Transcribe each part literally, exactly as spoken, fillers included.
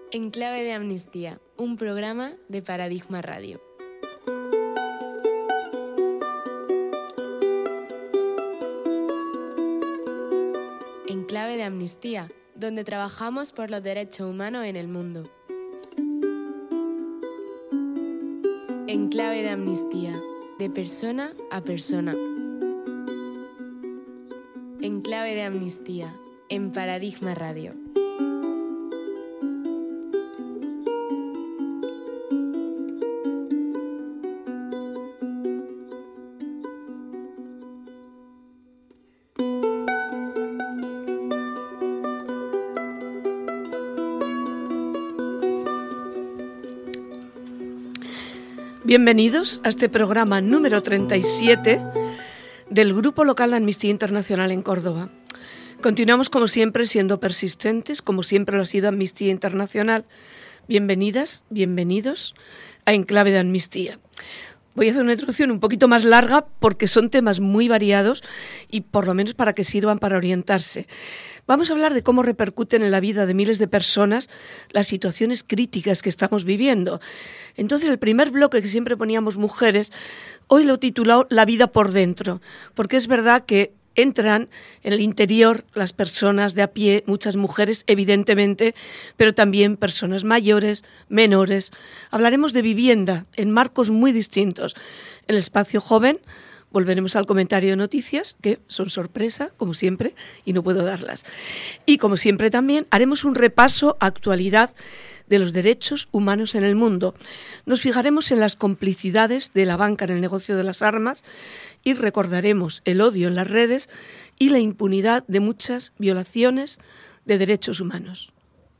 En Clave de Amnistía, un programa de Paradigma Radio. En Clave de Amnistía, donde trabajamos por los derechos humanos en el mundo. En Clave de Amnistía, de persona a persona. En Clave de Amnistía, en Paradigma Radio. Bienvenidos a este programa número treinta y siete del Grupo Local de Amnistía Internacional en Córdoba. Continuamos como siempre siendo persistentes, como siempre lo ha sido Amnistía Internacional. Bienvenidas, bienvenidos a En Clave de Amnistía. Voy a hacer una introducción un poquito más larga porque son temas muy variados y por lo menos para que sirvan para orientarse. Vamos a hablar de cómo repercuten en la vida de miles de personas las situaciones críticas que estamos viviendo. Entonces, el primer bloque que siempre poníamos mujeres, hoy lo he titulado La vida por dentro, porque es verdad que entran en el interior las personas de a pie, muchas mujeres, evidentemente, pero también personas mayores, menores. Hablaremos de vivienda en marcos muy distintos. En el espacio joven volveremos al comentario de noticias, que son sorpresa, como siempre, y no puedo darlas. Y como siempre también haremos un repaso a actualidad de los derechos humanos en el mundo. Nos fijaremos en las complicidades de la banca en el negocio de las armas y recordaremos el odio en las redes y la impunidad de muchas violaciones de derechos humanos.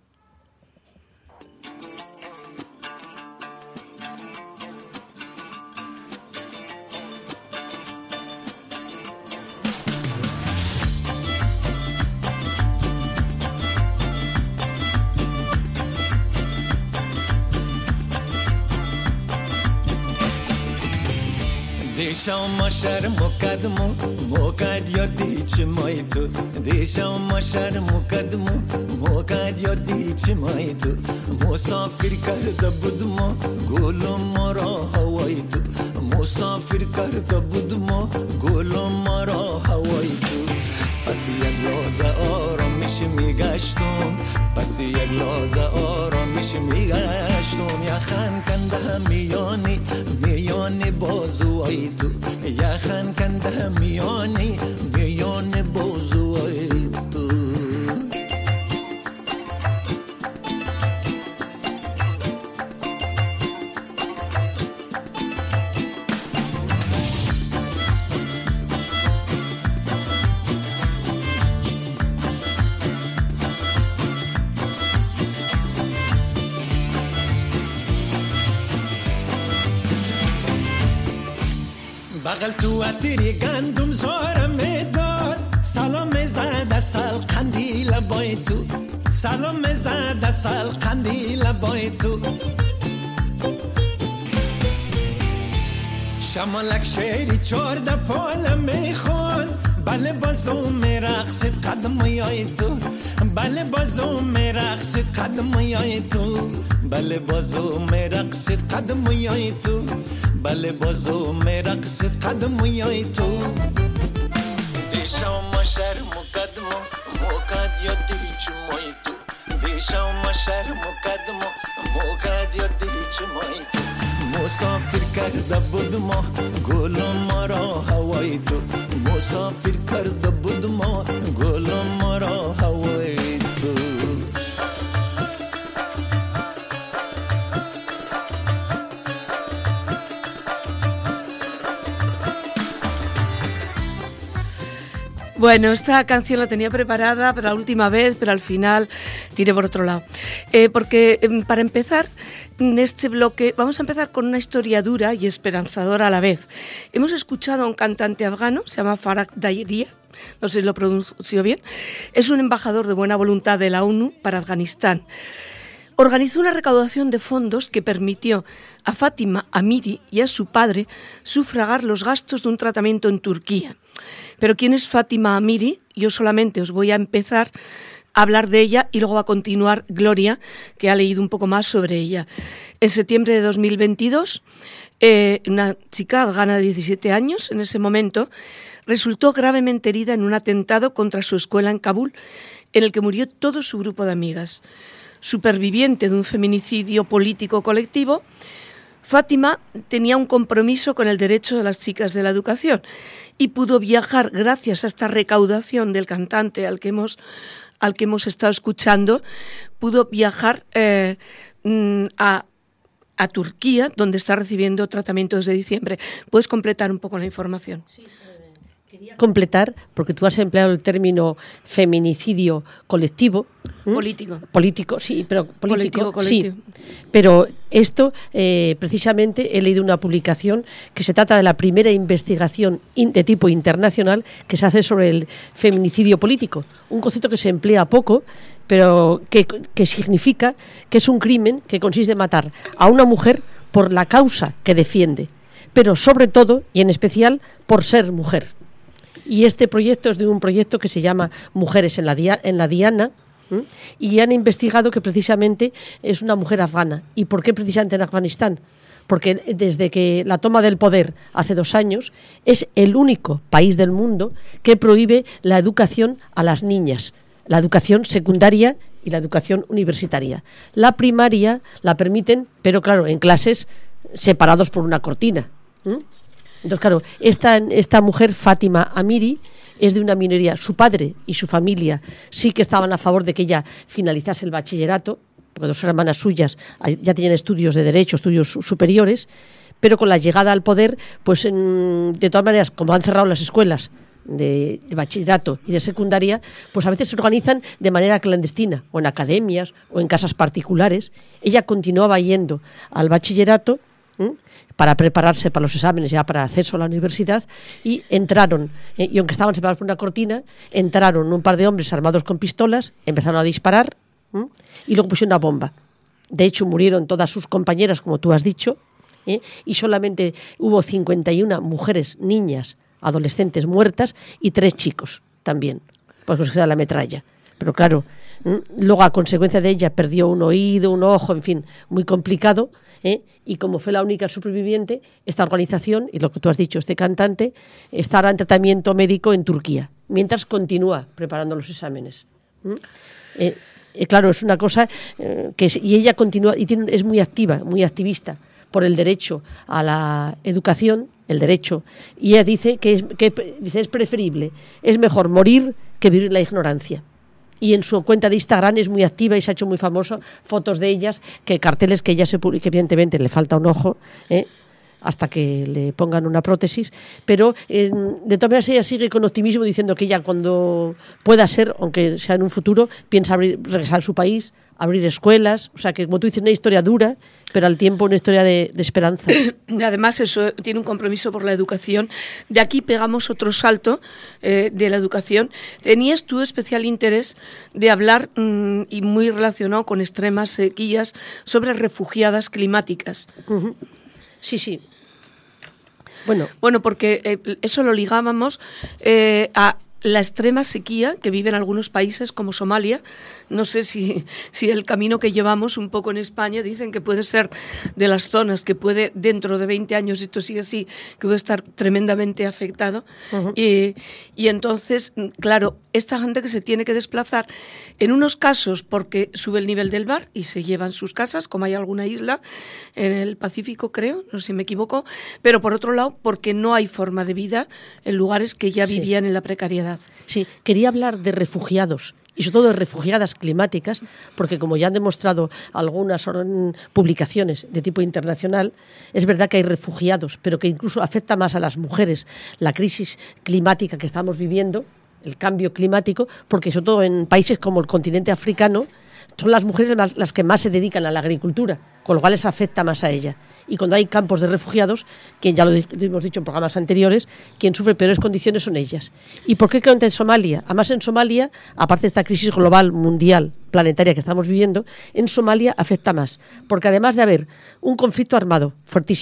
دیشم ماشر مقدمو موقد یادی چی مای تو دیشم ماشر مقدمو موقد یادی چی مای تو مسافر کرده بودم گلم مرا هوای تو مسافر کرده بودم گلم مرا هوای تو پس یک لحظه آرامش میگشتم پس یک لحظه آرامش میگشتم یخن کنده میانی میانی بازوهای تو یخن کنده میانی میانی بازوهای تو بغل تو عطری گندم زارم داد سلام زده سال قندیل بای تو سلام زده سال قندیل بای تو شمالک شیری چارده پال میخوان بله بازو میرقصد قدم یای تو بله بازو میرقصد قدم یای تو بله بازو میرقصد قدم یای تو بله بازو میرقصد قدم یای تو دیشم ماشر مقدمو موقد یادی چی مای تو دیشم ماشر مقدمو موقد یادی چی مای تو مسافر کرده بودم گلم مرا هوای تو مسافر کرده بودم گلم مرا هوای تو Bueno, esta canción la tenía preparada para la última vez, pero al final tiré por otro lado. Eh, porque eh, para empezar, en este bloque vamos a empezar con una historia dura y esperanzadora a la vez. Hemos escuchado a un cantante afgano, se llama Farah Dairia, no sé si lo pronuncio bien, es un embajador de buena voluntad de la ONU para Afganistán. Organizó una recaudación de fondos que permitió a Fátima Amiri y a su padre sufragar los gastos de un tratamiento en Turquía. Pero ¿quién es Fátima Amiri? Yo solamente os voy a empezar a hablar de ella y luego va a continuar Gloria, que ha leído un poco más sobre ella. En septiembre de dos mil veintidós, eh, una chica afgana de diecisiete años, en ese momento, resultó gravemente herida en un atentado contra su escuela en Kabul, en el que murió todo su grupo de amigas. Superviviente de un feminicidio político colectivo, Fátima tenía un compromiso con el derecho de las chicas de la educación y pudo viajar gracias a esta recaudación del cantante al que hemos, al que hemos estado escuchando, pudo viajar eh, a, a Turquía, donde está recibiendo tratamiento desde diciembre. ¿Puedes completar un poco la información? Sí. Quería completar, porque tú has empleado el término feminicidio colectivo. ¿Mm? Político. Político, sí, pero político, político sí. Pero esto, eh, precisamente, he leído una publicación que se trata de la primera investigación in, de tipo internacional que se hace sobre el feminicidio político. Un concepto que se emplea poco, pero que, que significa que es un crimen que consiste en matar a una mujer por la causa que defiende, pero sobre todo y en especial por ser mujer. Y este proyecto es de un proyecto que se llama Mujeres en la, Dia- en la Diana, ¿m? Y han investigado que precisamente es una mujer afgana. ¿Y por qué precisamente en Afganistán? Porque desde que la toma del poder hace dos años es el único país del mundo que prohíbe la educación a las niñas, la educación secundaria y la educación universitaria. La primaria la permiten, pero claro, en clases separados por una cortina. ¿m? Entonces, claro, esta, esta mujer, Fátima Amiri, es de una minoría. Su padre y su familia sí que estaban a favor de que ella finalizase el bachillerato, porque dos hermanas suyas ya tenían estudios de derecho, estudios superiores, pero con la llegada al poder, pues en, de todas maneras, como han cerrado las escuelas de, de bachillerato y de secundaria, pues a veces se organizan de manera clandestina, o en academias, o en casas particulares. Ella continuaba yendo al bachillerato, ¿eh? para prepararse para los exámenes, ya para acceso a la universidad, y entraron, eh, y aunque estaban separados por una cortina, entraron un par de hombres armados con pistolas, empezaron a disparar, ¿eh? y luego pusieron una bomba. De hecho, murieron todas sus compañeras, como tú has dicho, ¿eh? y solamente hubo cincuenta y una mujeres, niñas, adolescentes muertas, y tres chicos también, porque se da la metralla. Pero claro, ¿eh? luego a consecuencia de ella perdió un oído, un ojo, en fin, muy complicado, ¿eh? y como fue la única superviviente, esta organización, y lo que tú has dicho, este cantante, estará en tratamiento médico en Turquía, mientras continúa preparando los exámenes. ¿Mm? Eh, eh, claro, es una cosa eh, que es, y ella continúa, y tiene, es muy activa, muy activista por el derecho a la educación, el derecho, y ella dice que es, que, dice, es preferible, es mejor morir que vivir en la ignorancia. Y en su cuenta de Instagram es muy activa y se ha hecho muy famoso fotos de ellas, que carteles que ella se publica, que evidentemente le falta un ojo, ¿eh? hasta que le pongan una prótesis, pero eh, de todas maneras ella sigue con optimismo diciendo que ella cuando pueda ser, aunque sea en un futuro, piensa abrir, regresar a su país, abrir escuelas, o sea que como tú dices, una historia dura, pero al tiempo una historia de, de esperanza. Además eso tiene un compromiso por la educación. De aquí pegamos otro salto eh, de la educación. Tenías tú especial interés de hablar, mmm, y muy relacionado con extremas sequías, sobre refugiadas climáticas. Uh-huh. Sí, sí. Bueno, bueno porque eh, eso lo ligábamos eh, a la extrema sequía que viven algunos países como Somalia. No sé si, si el camino que llevamos un poco en España, dicen que puede ser de las zonas que puede, dentro de veinte años, esto sigue así, que puede estar tremendamente afectado. Uh-huh. y, y entonces, claro, esta gente que se tiene que desplazar, en unos casos porque sube el nivel del mar y se llevan sus casas, como hay alguna isla en el Pacífico, creo, no sé si me equivoco, pero por otro lado porque no hay forma de vida en lugares que ya sí. vivían en la precariedad. Sí, quería hablar de refugiados y sobre todo de refugiadas climáticas, porque como ya han demostrado algunas publicaciones de tipo internacional, es verdad que hay refugiados, pero que incluso afecta más a las mujeres la crisis climática que estamos viviendo, el cambio climático, porque sobre todo en países como el continente africano, son las mujeres las, las que más se dedican a la agricultura, con lo cual les afecta más a ella. Y cuando hay campos de refugiados, quien ya lo hemos dicho en programas anteriores, quien sufre peores condiciones son ellas. ¿Y por qué en Somalia? Además en Somalia, aparte de esta crisis global, mundial, planetaria que estamos viviendo, en Somalia afecta más, porque además de haber un conflicto armado fuertísimo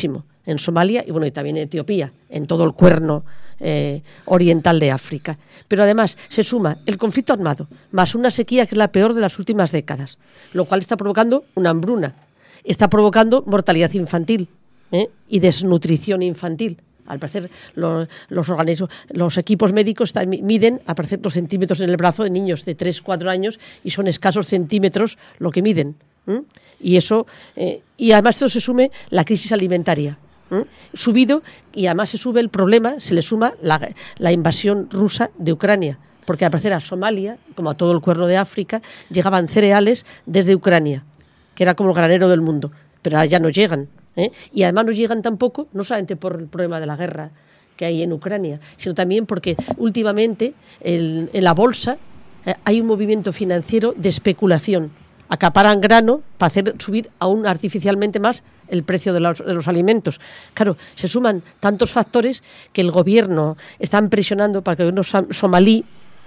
en Somalia y bueno y también en Etiopía, en todo el cuerno eh, oriental de África. Pero además se suma el conflicto armado más una sequía que es la peor de las últimas décadas, lo cual está provocando una hambruna, está provocando mortalidad infantil ¿eh? y desnutrición infantil. Al parecer los, los organismos, los equipos médicos están, miden al parecer los centímetros en el brazo de niños de tres, cuatro años y son escasos centímetros lo que miden. ¿eh? Y eso eh, y además esto se sume la crisis alimentaria. ¿eh? Subido y además se sube el problema, se le suma la, la invasión rusa de Ucrania, porque al parecer a Somalia, como a todo el cuerno de África, llegaban cereales desde Ucrania, que era como el granero del mundo, pero ahora ya no llegan. ¿eh? Y además no llegan tampoco, no solamente por el problema de la guerra que hay en Ucrania, sino también porque últimamente el, en la bolsa eh, hay un movimiento financiero de especulación. Acaparan grano para hacer subir aún artificialmente más el precio de los, de los alimentos. Claro, se suman tantos factores que el gobierno está presionando para que el gobierno somalí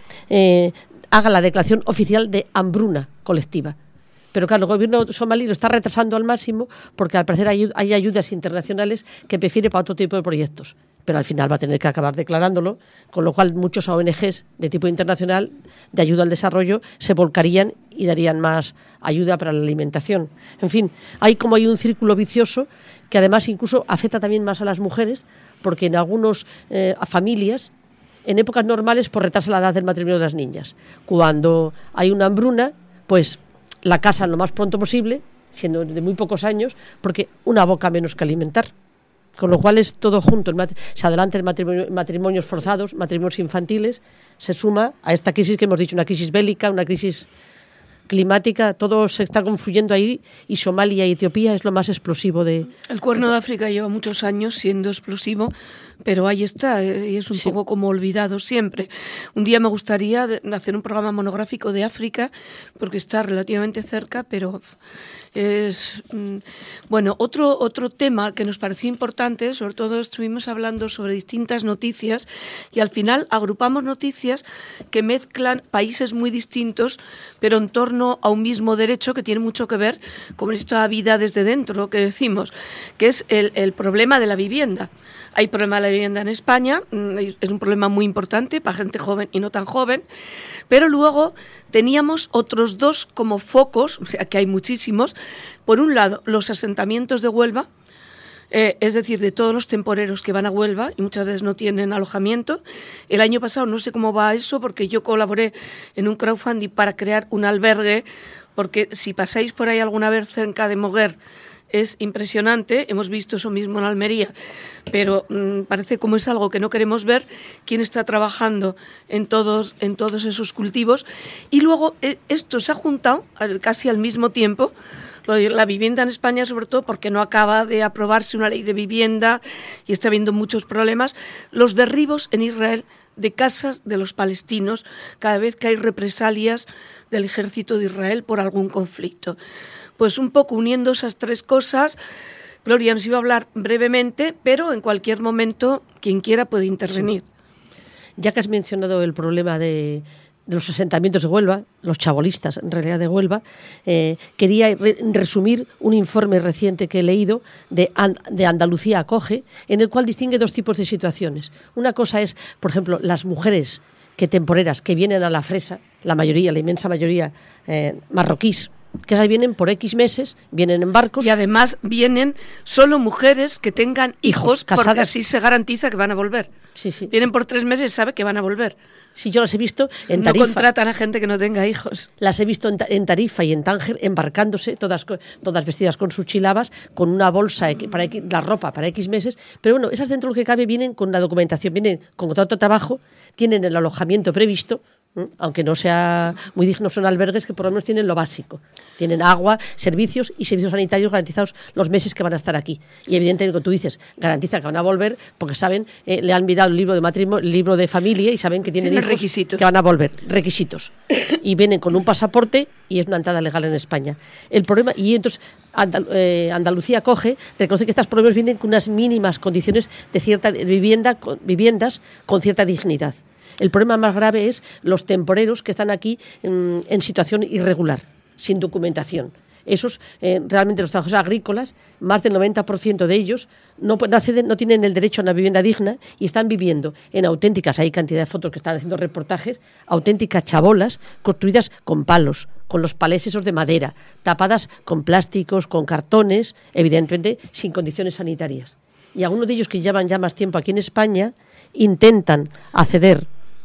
eh, haga la declaración oficial de hambruna colectiva. Pero claro, el gobierno somalí lo está retrasando al máximo porque al parecer hay, hay ayudas internacionales que prefiere para otro tipo de proyectos. Pero al final va a tener que acabar declarándolo, con lo cual muchos O N Ges de tipo internacional de ayuda al desarrollo se volcarían y darían más ayuda para la alimentación. En fin, hay como hay un círculo vicioso que además incluso afecta también más a las mujeres, porque en algunas eh, familias, en épocas normales, pues retrasa la edad del matrimonio de las niñas. Cuando hay una hambruna, pues la casan lo más pronto posible, siendo de muy pocos años, porque una boca menos que alimentar. Con lo cual es todo junto, se adelanta el matrimonio, matrimonios forzados, matrimonios infantiles, se suma a esta crisis que hemos dicho, una crisis bélica, una crisis climática, todo se está confluyendo ahí y Somalia y Etiopía es lo más explosivo de... El Cuerno de África lleva muchos años siendo explosivo, pero ahí está, y es un sí. poco como olvidado siempre. Un día me gustaría hacer un programa monográfico de África, porque está relativamente cerca, pero es... Bueno, otro, otro tema que nos pareció importante, sobre todo estuvimos hablando sobre distintas noticias, y al final agrupamos noticias que mezclan países muy distintos, pero en torno a un mismo derecho que tiene mucho que ver con esta vida desde dentro que decimos, que es el, el problema de la vivienda. Hay problema de la vivienda en España, es un problema muy importante para gente joven y no tan joven, pero luego teníamos otros dos como focos, o sea que hay muchísimos. Por un lado, los asentamientos de Huelva, Eh, es decir, de todos los temporeros que van a Huelva y muchas veces no tienen alojamiento. El año pasado no sé cómo va eso porque yo colaboré en un crowdfunding para crear un albergue, porque si pasáis por ahí alguna vez cerca de Moguer es impresionante, hemos visto eso mismo en Almería, pero mmm, parece como es algo que no queremos ver, quién está trabajando en todos, en todos esos cultivos. Y luego eh, esto se ha juntado casi al mismo tiempo, la vivienda en España, sobre todo porque no acaba de aprobarse una ley de vivienda y está habiendo muchos problemas, los derribos en Israel de casas de los palestinos cada vez que hay represalias del ejército de Israel por algún conflicto. Pues un poco uniendo esas tres cosas, Gloria nos iba a hablar brevemente, pero en cualquier momento quien quiera puede intervenir. Sí. Ya que has mencionado el problema de... de los asentamientos de Huelva, los chabolistas en realidad de Huelva, eh, quería re- resumir un informe reciente que he leído de, And- de Andalucía Acoge, en el cual distingue dos tipos de situaciones. Una cosa es, por ejemplo, las mujeres que temporeras que vienen a la fresa, la mayoría, la inmensa mayoría eh, marroquíes, que esas vienen por X meses, vienen en barcos. Y además vienen solo mujeres que tengan hijos, hijos casadas. Porque así se garantiza que van a volver. Sí, sí. Vienen por tres meses y sabe que van a volver. Sí, yo las he visto en Tarifa. No contratan a gente que no tenga hijos. Las he visto en, en Tarifa y en Tánger embarcándose, todas, todas vestidas con sus chilabas, con una bolsa, para X, la ropa para X meses. Pero bueno, esas dentro de lo que cabe vienen con la documentación, vienen con contrato de trabajo, tienen el alojamiento previsto, aunque no sea muy digno, son albergues que por lo menos tienen lo básico. Tienen agua, servicios y servicios sanitarios garantizados los meses que van a estar aquí. Y evidentemente, como tú dices, garantiza que van a volver porque saben, eh, le han mirado el libro de matrimonio, el libro de familia y saben que tienen hijos requisitos. Que van a volver. Requisitos. Y vienen con un pasaporte y es una entrada legal en España. El problema, y entonces Andal, eh, Andalucía Acoge reconoce que estas problemas vienen con unas mínimas condiciones de cierta de vivienda, con, viviendas con cierta dignidad. El problema más grave es los temporeros que están aquí en, en situación irregular, sin documentación. Esos, eh, realmente los trabajadores agrícolas, más del noventa por ciento de ellos no, no, acceden, no tienen el derecho a una vivienda digna y están viviendo en auténticas, hay cantidad de fotos que están haciendo reportajes, auténticas chabolas construidas con palos, con los palés esos de madera, tapadas con plásticos, con cartones, evidentemente sin condiciones sanitarias. Y algunos de ellos que llevan ya más tiempo aquí en España intentan acceder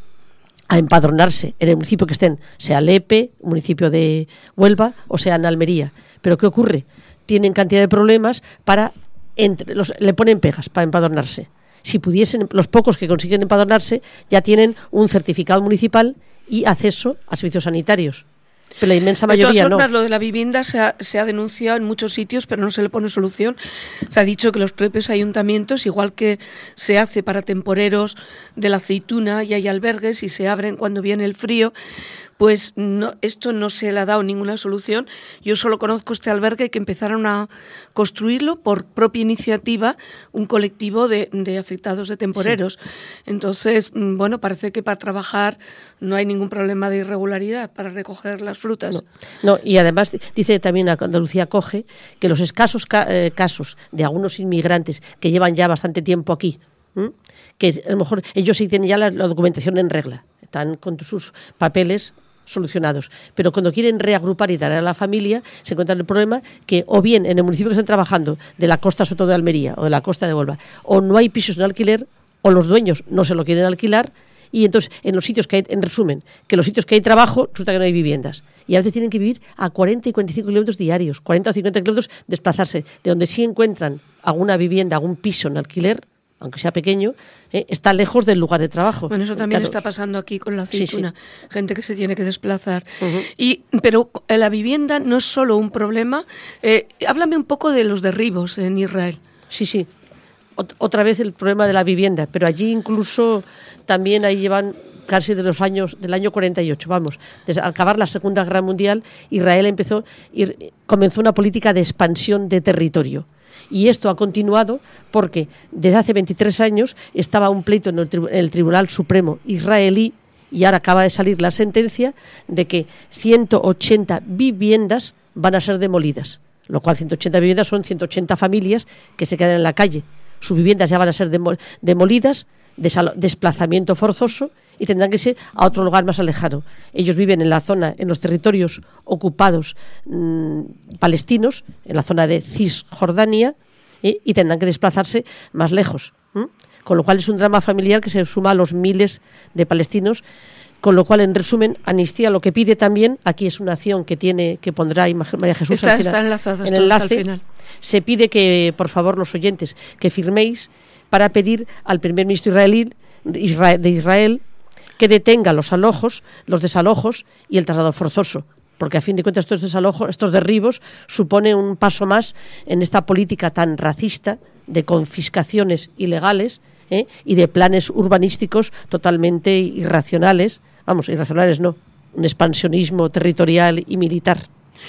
a empadronarse en el municipio que estén, sea Lepe, municipio de Huelva, o sea en Almería. Pero ¿qué ocurre? Tienen cantidad de problemas para, entre, los, le ponen pegas para empadronarse. Si pudiesen, los pocos que consiguen empadronarse ya tienen un certificado municipal y acceso a servicios sanitarios. Pero la inmensa mayoría de todas formas, no. Lo de la vivienda se ha, se ha denunciado en muchos sitios, pero no se le pone solución. Se ha dicho que los propios ayuntamientos, igual que se hace para temporeros de la aceituna y hay albergues y se abren cuando viene el frío, pues no, esto no se le ha dado ninguna solución. Yo solo conozco este albergue que empezaron a construirlo por propia iniciativa un colectivo de, de afectados de temporeros. Sí. Entonces, bueno, parece que para trabajar no hay ningún problema de irregularidad para recoger las frutas. No, no, y además dice también Andalucía Coge que los escasos ca- eh, casos de algunos inmigrantes que llevan ya bastante tiempo aquí, ¿m? que a lo mejor ellos sí tienen ya la, la documentación en regla, están con sus papeles solucionados, pero cuando quieren reagrupar y dar a la familia se encuentran el problema que o bien en el municipio que están trabajando de la costa sobre todo de Almería o de la costa de Huelva o no hay pisos en alquiler o los dueños no se lo quieren alquilar y entonces en los sitios que hay, en resumen, que los sitios que hay trabajo resulta que no hay viviendas y a veces tienen que vivir a cuarenta y cuarenta y cinco kilómetros diarios, cuarenta o cincuenta kilómetros desplazarse, de donde sí encuentran alguna vivienda, algún piso en alquiler aunque sea pequeño, eh, está lejos del lugar de trabajo. Bueno, eso también claro. está pasando aquí con la aceituna, sí, sí. Gente que se tiene que desplazar. Uh-huh. Y pero la vivienda no es solo un problema. Eh, háblame un poco de los derribos en Israel. Sí, sí. Ot- otra vez el problema de la vivienda, pero allí incluso también ahí llevan casi de los años del año cuarenta y ocho, vamos, desde al acabar la Segunda Guerra Mundial, Israel empezó ir, comenzó una política de expansión de territorio. Y esto ha continuado porque desde hace veintitrés años estaba un pleito en el, tri- en el Tribunal Supremo israelí y ahora acaba de salir la sentencia de que ciento ochenta viviendas van a ser demolidas, lo cual ciento ochenta viviendas son ciento ochenta familias que se quedan en la calle. Sus viviendas ya van a ser demo- demolidas, desalo- desplazamiento forzoso y tendrán que ser a otro lugar más alejado. Ellos viven en la zona, en los territorios ocupados mmm, palestinos, en la zona de Cisjordania, ¿eh? y tendrán que desplazarse más lejos. ¿eh? Con lo cual es un drama familiar que se suma a los miles de palestinos. Con lo cual, en resumen, Amnistía lo que pide también, aquí es una acción que tiene que pondrá María Jesús está, al final, está enlazado, en el enlace, al final. Se pide que, por favor, los oyentes, que firméis para pedir al primer ministro israelí, Israel, de Israel que detenga los alojos, los desalojos y el traslado forzoso, porque a fin de cuentas estos desalojos, estos derribos suponen un paso más en esta política tan racista de confiscaciones ilegales ¿eh? y de planes urbanísticos totalmente irracionales, vamos, irracionales no, un expansionismo territorial y militar.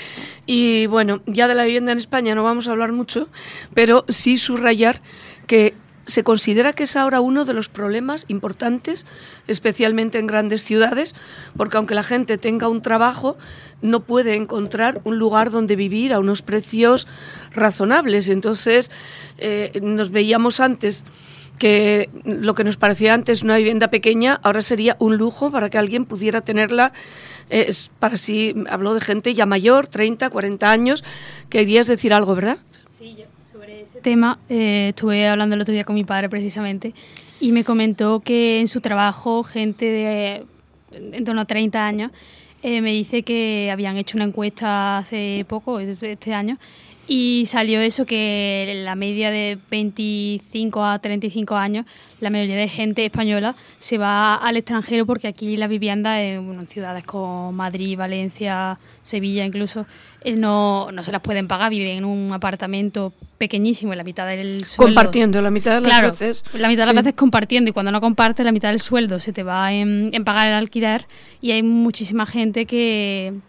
Y bueno, ya de la vivienda en España no vamos a hablar mucho, pero sí subrayar que se considera que es ahora uno de los problemas importantes, especialmente en grandes ciudades, porque aunque la gente tenga un trabajo, no puede encontrar un lugar donde vivir a unos precios razonables. Entonces, eh, nos veíamos antes que lo que nos parecía antes una vivienda pequeña, ahora sería un lujo para que alguien pudiera tenerla. Eh, para sí, habló de gente ya mayor, treinta, cuarenta años. Querías decir algo, ¿verdad? Sí, yo sobre ese tema eh, estuve hablando el otro día con mi padre precisamente y me comentó que en su trabajo gente de en torno a treinta años eh, me dice que habían hecho una encuesta hace poco, este año, y salió eso, que la media de veinticinco a treinta y cinco años, la mayoría de gente española se va al extranjero porque aquí la vivienda en, bueno, en ciudades como Madrid, Valencia, Sevilla incluso, eh, no, no se las pueden pagar, viven en un apartamento pequeñísimo, en la mitad del sueldo. Compartiendo, la mitad de las claro, veces. la mitad de las sí. veces compartiendo, y cuando no compartes, la mitad del sueldo se te va en, en pagar el alquiler, y hay muchísima gente que...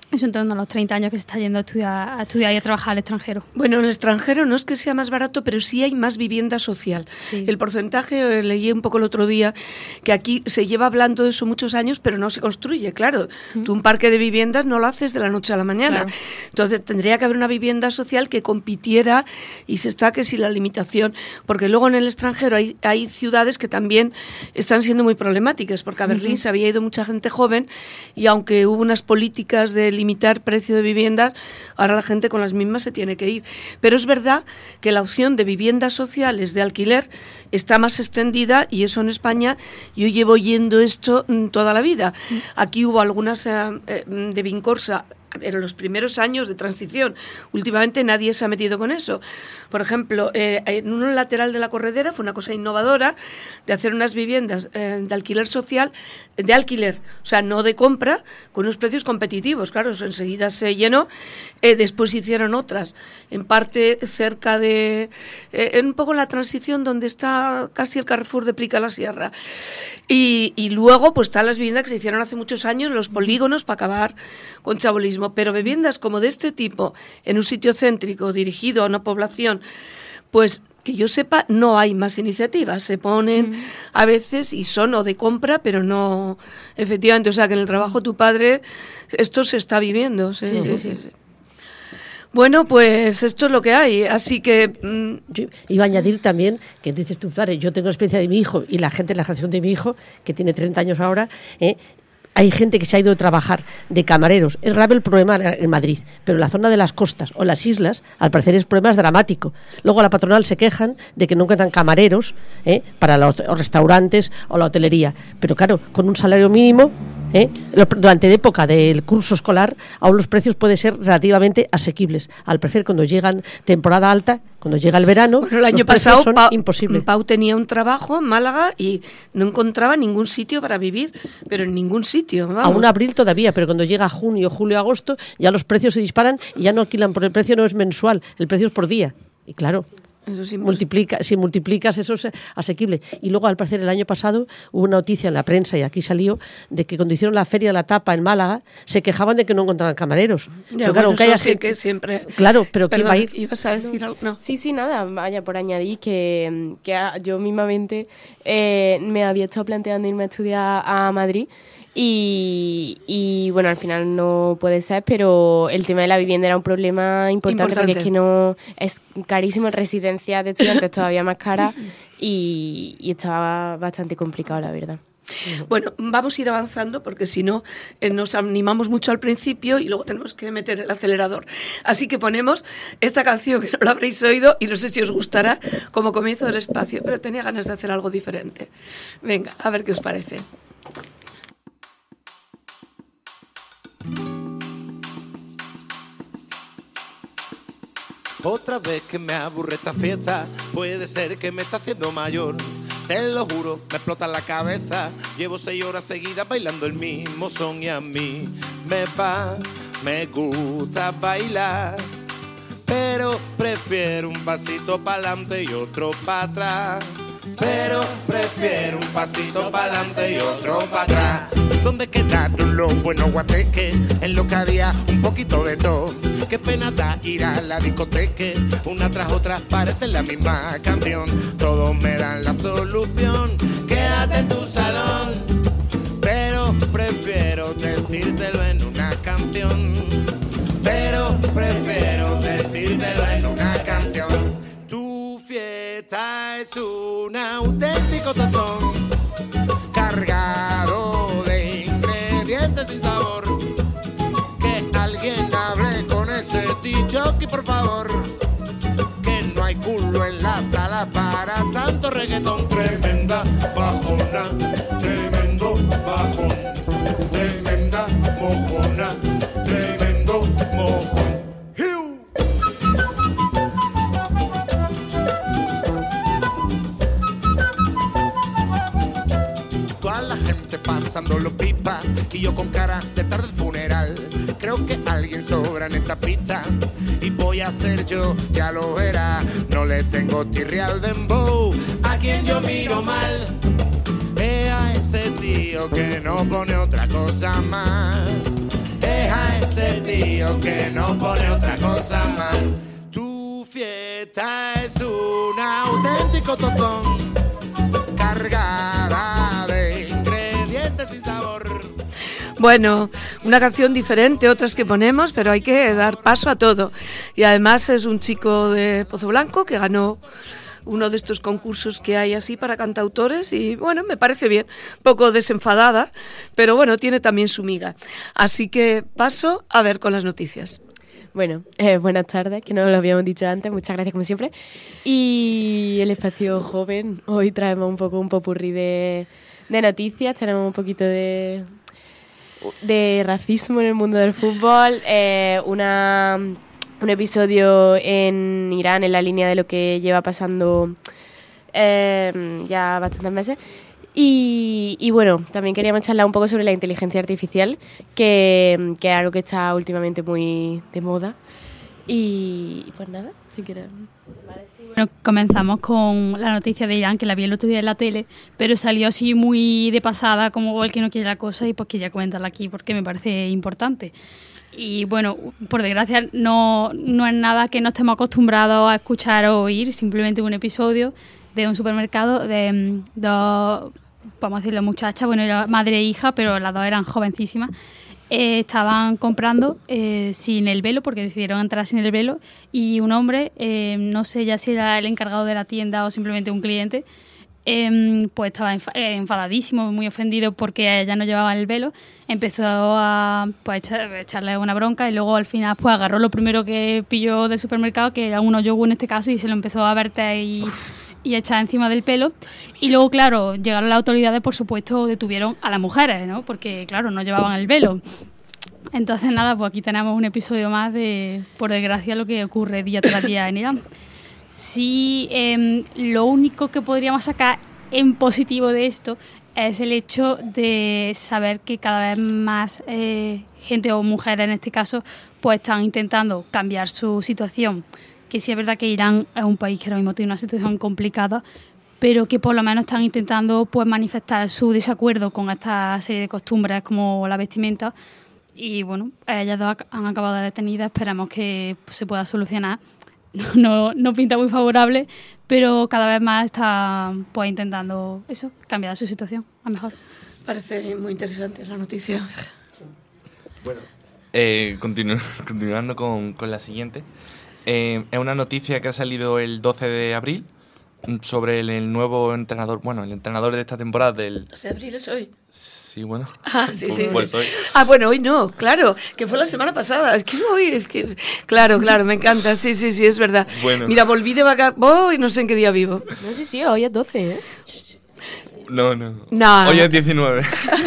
Eso en torno a los treinta años que se está yendo a estudiar, a estudiar y a trabajar al extranjero. Bueno, en el extranjero no es que sea más barato, pero sí hay más vivienda social. Sí. El porcentaje, eh, leí un poco el otro día, que aquí se lleva hablando de eso muchos años, pero no se construye, claro. Mm. Tú un parque de viviendas no lo haces de la noche a la mañana. Claro. Entonces tendría que haber una vivienda social que compitiera y se está que si la limitación, porque luego en el extranjero hay, hay ciudades que también están siendo muy problemáticas, porque a Berlín uh-huh. se había ido mucha gente joven y aunque hubo unas políticas de limitar precio de viviendas, ahora la gente con las mismas se tiene que ir. Pero es verdad que la opción de viviendas sociales de alquiler está más extendida y eso en España, yo llevo oyendo esto toda la vida. Aquí hubo algunas eh, de Vincorsa en los primeros años de transición. Últimamente nadie se ha metido con eso. Por ejemplo, eh, en un lateral de la Corredera fue una cosa innovadora de hacer unas viviendas eh, de alquiler social, de alquiler, o sea, no de compra, con unos precios competitivos. Claro, eso enseguida se llenó. Eh, después hicieron otras, en parte cerca de... Eh, en un poco la transición donde está casi el Carrefour de Plica la Sierra. Y, y luego, pues están las viviendas que se hicieron hace muchos años, los polígonos, para acabar con chabolismo. Pero viviendas como de este tipo, en un sitio céntrico, dirigido a una población, pues que yo sepa, no hay más iniciativas. Se ponen mm. a veces y son o de compra, pero no efectivamente. O sea, que en el trabajo de tu padre esto se está viviendo. Sí, sí, sí. sí, sí. sí. Bueno, pues esto es lo que hay, así que... Mmm... Yo iba a añadir también, que dices tu padre, yo tengo experiencia de mi hijo y la gente en la generación de mi hijo, que tiene treinta años ahora, eh, hay gente que se ha ido a trabajar de camareros. Es grave el problema en Madrid, pero en la zona de las costas o las islas, al parecer el problema es dramático. Luego la patronal se quejan de que no encuentran camareros eh, para los, los restaurantes o la hotelería. Pero claro, con un salario mínimo... ¿Eh? Durante la época del curso escolar aún los precios pueden ser relativamente asequibles. Al parecer cuando llegan temporada alta, cuando llega el verano, bueno, el año los pasado son Pau, imposibles. Pau tenía un trabajo en Málaga y no encontraba ningún sitio para vivir, pero en ningún sitio, vamos. Aún abril todavía, pero cuando llega junio, julio, agosto ya los precios se disparan y ya no alquilan, porque el precio no es mensual, el precio es por día. Y claro, eso sí, multiplica, si multiplicas eso es asequible. Y luego al parecer el año pasado hubo una noticia en la prensa y aquí salió de que cuando hicieron la Feria de la Tapa en Málaga se quejaban de que no encontraban camareros. Ya, pero, claro, bueno, que haya sí que siempre... Claro, pero ¿quién Perdón, va a ir? ¿Ibas a decir algo? No. Sí, sí, nada, vaya, por añadir que, que yo mismamente eh, me había estado planteando irme a estudiar a Madrid. Y, y bueno, al final no puede ser, pero el tema de la vivienda era un problema importante, importante. Porque es que no es carísimo, residencia de estudiantes todavía más cara y, y estaba bastante complicado, la verdad. Bueno, vamos a ir avanzando porque si no eh, nos animamos mucho al principio y luego tenemos que meter el acelerador. Así que ponemos esta canción que no la habréis oído y no sé si os gustará como comienzo del espacio, pero tenía ganas de hacer algo diferente. Venga, a ver qué os parece. Otra vez que me aburre esta fiesta, puede ser que me está haciendo mayor. Te lo juro, me explota la cabeza. Llevo seis horas seguidas bailando el mismo son y a mí me va, me gusta bailar. Pero prefiero un pasito para adelante y otro para atrás. Pero prefiero un pasito para adelante y otro para atrás. ¿Dónde quedaron los buenos guateques? En lo que había un poquito de todo. Qué pena da ir a la discoteca. Una tras otra parece la misma canción. Todos me dan la solución. Quédate en tu salón. Pero prefiero decírtelo en una canción. Pero prefiero decírtelo en una canción. Tu fiesta es un auténtico tostón cargado de ingredientes sin sabor. Que alguien hable con ese tichoqui, por favor. Que no hay culo en la sala para tanto reggaetón. Tremenda bajona, tremendo bajón. Tremenda mojona, tremendo mojón. Pasando los pipas y yo con cara de tarde funeral. Creo que alguien sobra en esta pista y voy a ser yo, ya lo verá. No le tengo tirria al dembow, a quien yo miro mal. Es a ese tío que no pone otra cosa más. Es a ese tío que no pone otra cosa más. Tu fiesta es un auténtico tostón, cargada de ingredientes sin sabor. Bueno, una canción diferente, otras que ponemos, pero hay que dar paso a todo. Y además es un chico de Pozo Blanco que ganó uno de estos concursos que hay así para cantautores y bueno, me parece bien, poco desenfadada, pero bueno, tiene también su miga. Así que paso a ver con las noticias. Bueno, eh, buenas tardes, que no lo habíamos dicho antes, muchas gracias como siempre. Y el espacio joven, hoy traemos un poco un popurrí de, de noticias, tenemos un poquito de, de racismo en el mundo del fútbol, eh, una, un episodio en Irán en la línea de lo que lleva pasando eh, ya bastantes meses. Y, y bueno, también queríamos charlar un poco sobre la inteligencia artificial, que, que es algo que está últimamente muy de moda. Y, y pues nada, si quieres. Bueno, comenzamos con la noticia de Irán, que la vi el otro día en la tele, pero salió así muy de pasada, como el que no quiere la cosa, y pues quería comentarla aquí porque me parece importante. Y bueno, por desgracia no, no es nada que no estemos acostumbrados a escuchar o oír, simplemente un episodio de un supermercado de um, dos, vamos a decirlo, muchachas, bueno, era madre e hija, pero las dos eran jovencísimas, eh, estaban comprando eh, sin el velo, porque decidieron entrar sin el velo, y un hombre, eh, no sé ya si era el encargado de la tienda o simplemente un cliente, eh, pues estaba enf- eh, enfadadísimo, muy ofendido porque ella no llevaba el velo, empezó a pues, echar, echarle una bronca y luego al final pues agarró lo primero que pilló del supermercado, que era unos yogur en este caso, y se lo empezó a verter y... y echar encima del pelo. Y luego, claro, llegaron las autoridades, por supuesto, detuvieron a las mujeres, ¿no? Porque, claro, no llevaban el velo. Entonces, nada, pues aquí tenemos un episodio más de, por desgracia, lo que ocurre día tras día en Irán. Sí, eh, lo único que podríamos sacar en positivo de esto es el hecho de saber que cada vez más eh, gente o mujeres, en este caso, pues están intentando cambiar su situación. Que sí es verdad que Irán es un país que ahora mismo tiene una situación complicada, pero que por lo menos están intentando pues manifestar su desacuerdo con esta serie de costumbres como la vestimenta. Y bueno, ellas dos han acabado detenidas, esperamos que se pueda solucionar. No, no, no pinta muy favorable, pero cada vez más está pues intentando eso, cambiar su situación a mejor. Parece muy interesante la noticia. Bueno, eh, continu- continuando con, con la siguiente. Eh, es una noticia que ha salido el doce de abril sobre el, el nuevo entrenador, bueno, el entrenador de esta temporada del... doce de abril es hoy. Sí, bueno. Ah, sí, sí. Pues hoy. Ah, bueno, hoy no, claro, que fue la semana pasada. Es que hoy, es que... Claro, claro, me encanta, sí, sí, sí, es verdad. Bueno. Mira, volví de vacaciones, oh, no sé en qué día vivo. No, sí, sí, hoy es doce, ¿eh? No, no. No. Hoy es diecinueve.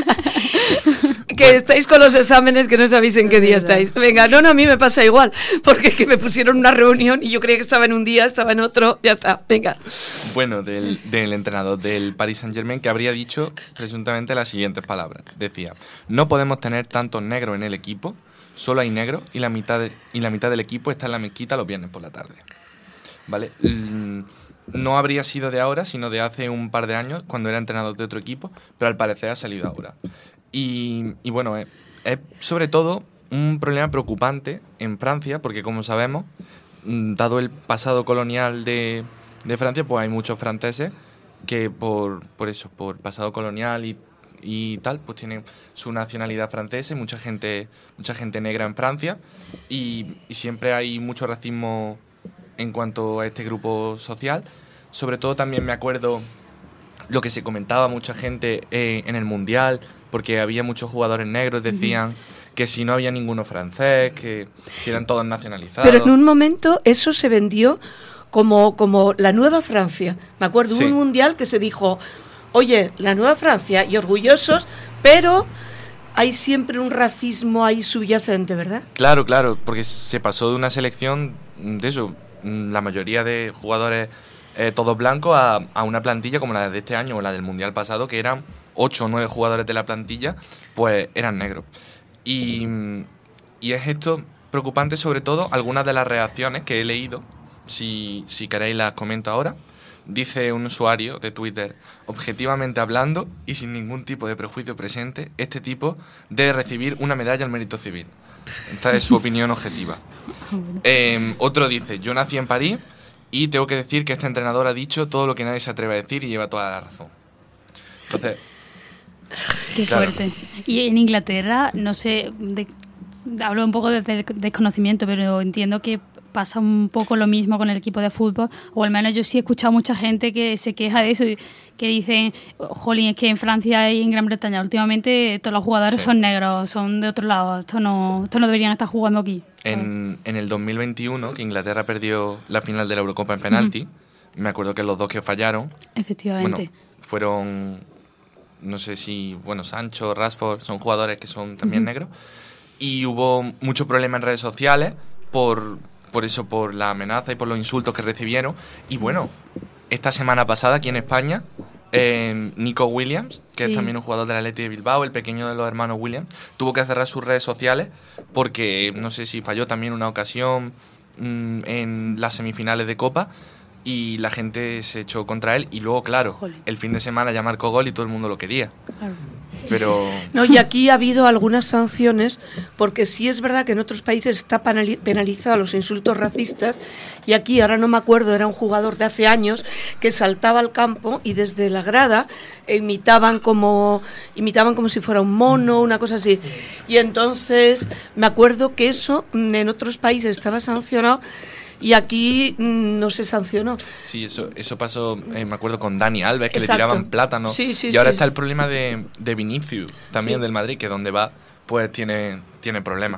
Que bueno. Estáis con los exámenes que no sabéis en qué día estáis. Venga, no, no, a mí me pasa igual, porque es que me pusieron una reunión y yo creía que estaba en un día, estaba en otro, ya está, venga. Bueno, del, del entrenador del Paris Saint-Germain, que habría dicho presuntamente las siguientes palabras. Decía, no podemos tener tantos negros en el equipo, solo hay negros y la mitad de, y la mitad del equipo está en la mezquita los viernes por la tarde. ¿Vale? No habría sido de ahora, sino de hace un par de años, cuando era entrenador de otro equipo, pero al parecer ha salido ahora. Y, y bueno, es, es sobre todo un problema preocupante en Francia, porque como sabemos, dado el pasado colonial de, de Francia, pues hay muchos franceses que por, por eso, por pasado colonial y, y tal, pues tienen su nacionalidad francesa y mucha gente, mucha gente negra en Francia, y, y siempre hay mucho racismo en cuanto a este grupo social. Sobre todo también me acuerdo lo que se comentaba mucha gente eh, en el Mundial, porque había muchos jugadores negros, decían uh-huh. que si no había ninguno francés, que si eran todos nacionalizados. Pero en un momento eso se vendió como, como la nueva Francia. Me acuerdo de sí. un Mundial que se dijo, oye, la nueva Francia, y orgullosos, pero hay siempre un racismo ahí subyacente, ¿verdad? Claro, claro, porque se pasó de una selección de eso, la mayoría de jugadores eh, todos blancos a, a una plantilla como la de este año o la del Mundial pasado, que eran ocho o nueve jugadores de la plantilla, pues eran negros. Y, y es esto preocupante, sobre todo algunas de las reacciones que he leído, si, si queréis las comento ahora, Dice un usuario de Twitter: objetivamente hablando y sin ningún tipo de prejuicio presente, este tipo debe recibir una medalla al mérito civil. Esta es su opinión objetiva. Eh, otro dice: yo nací en París y tengo que decir que este entrenador ha dicho todo lo que nadie se atreve a decir y lleva toda la razón. Entonces... Qué claro. fuerte. Y en Inglaterra, no sé, de, hablo un poco de, de desconocimiento, pero entiendo que pasa un poco lo mismo con el equipo de fútbol, o al menos yo sí he escuchado mucha gente que se queja de eso, que dicen, jolín, es que en Francia y en Gran Bretaña últimamente todos los jugadores sí. son negros, son de otro lado, esto no, esto no deberían estar jugando aquí. En, en el dos mil veintiuno, que Inglaterra perdió la final de la Eurocopa en penalti, uh-huh. me acuerdo que los dos que fallaron, efectivamente, bueno, fueron, no sé si, bueno, Sancho, Rashford, son jugadores que son también uh-huh. negros, y hubo mucho problema en redes sociales por... por eso, por la amenaza y por los insultos que recibieron. Y bueno, esta semana pasada aquí en España, eh, Nico Williams, que sí. es también un jugador del Athletic de Bilbao, el pequeño de los hermanos Williams, tuvo que cerrar sus redes sociales porque no sé si falló también una ocasión mmm, en las semifinales de Copa y la gente se echó contra él. Y luego, claro, Jolín. el fin de semana ya marcó gol y todo el mundo lo quería. Claro. Pero... No, y aquí ha habido algunas sanciones, porque sí es verdad que en otros países está penalizado los insultos racistas, y aquí, ahora no me acuerdo, era un jugador de hace años que saltaba al campo y desde la grada imitaban como, imitaban como si fuera un mono, una cosa así. Y entonces me acuerdo que eso en otros países estaba sancionado, y aquí mmm, no se sancionó. Sí, eso eso pasó, eh, me acuerdo, con Dani Alves, que Exacto. le tiraban plátano. Sí, sí, y ahora sí. está el problema de, de Vinicius, también sí. del Madrid, que donde va, pues tiene, tiene problemas.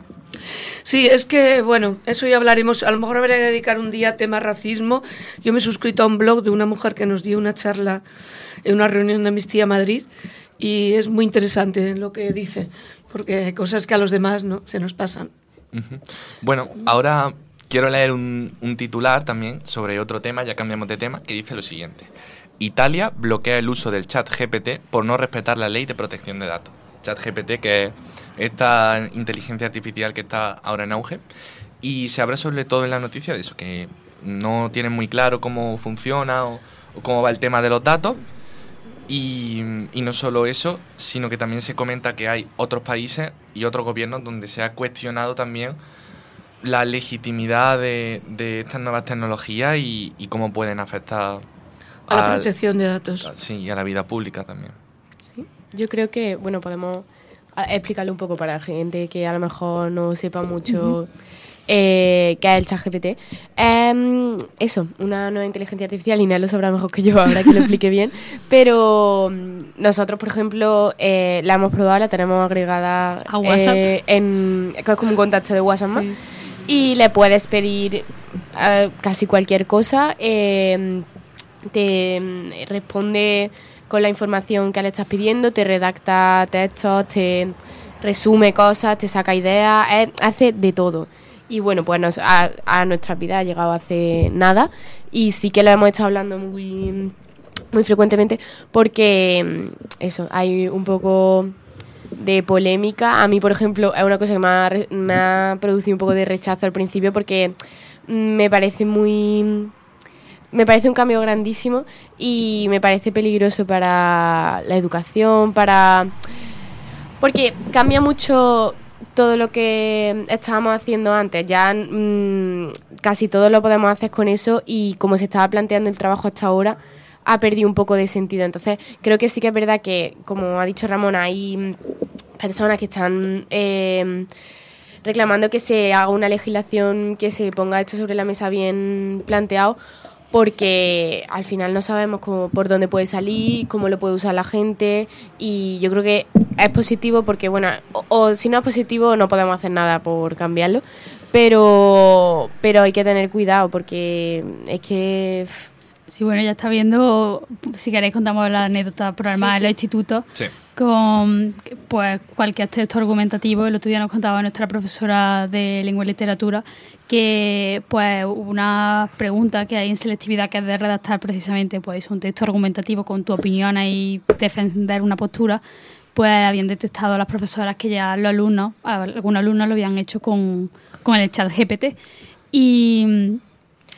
Sí, es que, bueno, eso ya hablaremos. A lo mejor habría que dedicar un día a tema racismo. Yo me he suscrito a un blog de una mujer que nos dio una charla en una reunión de Amnistía Madrid, y es muy interesante lo que dice, porque hay cosas que a los demás no se nos pasan. Uh-huh. Bueno, ahora... quiero leer un, un titular también sobre otro tema, ya cambiamos de tema, que dice lo siguiente: Italia bloquea el uso del chat G P T por no respetar la ley de protección de datos. Chat G P T, que es esta inteligencia artificial que está ahora en auge, y se habla sobre todo en la noticia de eso, que no tienen muy claro cómo funciona o, o cómo va el tema de los datos, y, y no solo eso, sino que también se comenta que hay otros países y otros gobiernos donde se ha cuestionado también la legitimidad de, de estas nuevas tecnologías y, y cómo pueden afectar a la protección de datos. A, sí, y a la vida pública también. Sí, yo creo que, bueno, podemos explicarle un poco para la gente que a lo mejor no sepa mucho uh-huh. eh, qué es el ChatGPT. Eh, eso, una nueva inteligencia artificial, Inés lo sabrá mejor que yo ahora que lo explique bien, pero nosotros, por ejemplo, eh, la hemos probado, la tenemos agregada a WhatsApp, eh, en, es como un contacto de WhatsApp más. Sí. Y le puedes pedir uh, casi cualquier cosa, eh, te responde con la información que le estás pidiendo, te redacta textos, te resume cosas, te saca ideas, eh, hace de todo. Y bueno, pues nos, a, a nuestra vida ha llegado hace nada, y sí que lo hemos estado hablando muy, muy frecuentemente porque eso, hay un poco de polémica. A mí, por ejemplo, es una cosa que me ha, me ha producido un poco de rechazo al principio, porque me parece muy... me parece un cambio grandísimo y me parece peligroso para la educación, para... porque cambia mucho todo lo que estábamos haciendo antes. Ya mmm, casi todo lo podemos hacer con eso, y como se estaba planteando el trabajo hasta ahora, ha perdido un poco de sentido. Entonces, creo que sí que es verdad que, como ha dicho Ramón, hay personas que están eh, reclamando que se haga una legislación, que se ponga esto sobre la mesa bien planteado, porque al final no sabemos cómo, por dónde puede salir, cómo lo puede usar la gente, y yo creo que es positivo porque, bueno, o, o si no es positivo no podemos hacer nada por cambiarlo, pero, pero hay que tener cuidado porque es que... Sí, bueno, ya está viendo, si queréis contamos la anécdota, pero además sí, sí. en los institutos, sí. con pues cualquier texto argumentativo. El otro día nos contaba nuestra profesora de lengua y literatura que pues una pregunta que hay en selectividad, que es de redactar precisamente pues un texto argumentativo con tu opinión y defender una postura, pues habían detectado a las profesoras que ya los alumnos, algunos alumnos lo habían hecho con, con el chat G P T. Y...